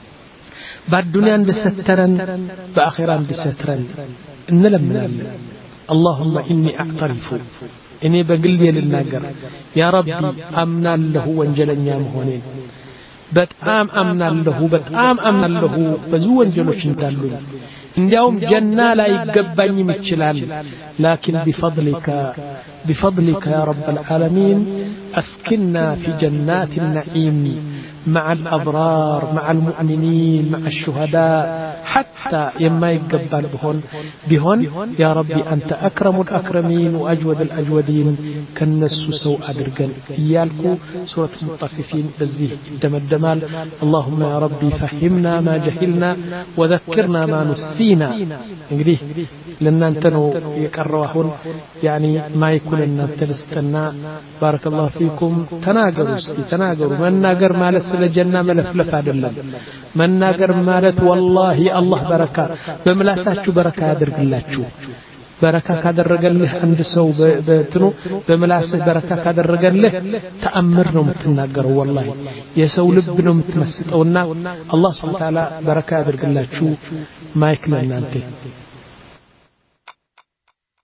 S2: بالدنيا اندسترن باخره اندسترن انلمنال اللهم اني اعترف اني بقلبي للناجر يا ربي امنا له وانجلنيا مهونين በጣም አምናለሁ በጣም አምናለሁ ብዙ ወንጀሎች እንዳሉኝ እንዲያውም ጀና ላይ ይገባኝም ይችላል لكن بفضلك بفضلك يا رب العالمين اسكننا في جنات النعيم مع الأبرار مع المؤمنين مع الشهداء حتى يما يقبل بهن بهن يا ربي أنت أكرم الأكرمين وأجود الأجودين كالنسو سوء أدرقن إيالكو سورة المطففين بزيه دم الدمال اللهم يا ربي فهمنا ما جهلنا وذكرنا ما نسينا انقريه لأن أنتنو يكرواهن يعني ما يكون أن تلستنا بارك الله فيكم تناقروا استي تناقروا من ناقر ما لس لجنة ملفلف عدلم من ناقر مالت والله الله بركة بملاساتشو بركة يدرق اللاتشو بركة كادر رجل له عند سو بتنو بملاسه بركة كادر رجل له تأمرنا متناقر والله يسوي لبنا متمسك أونا الله سبحانه وتعالى بركة يدرق اللاتشو ما يكلنا أنت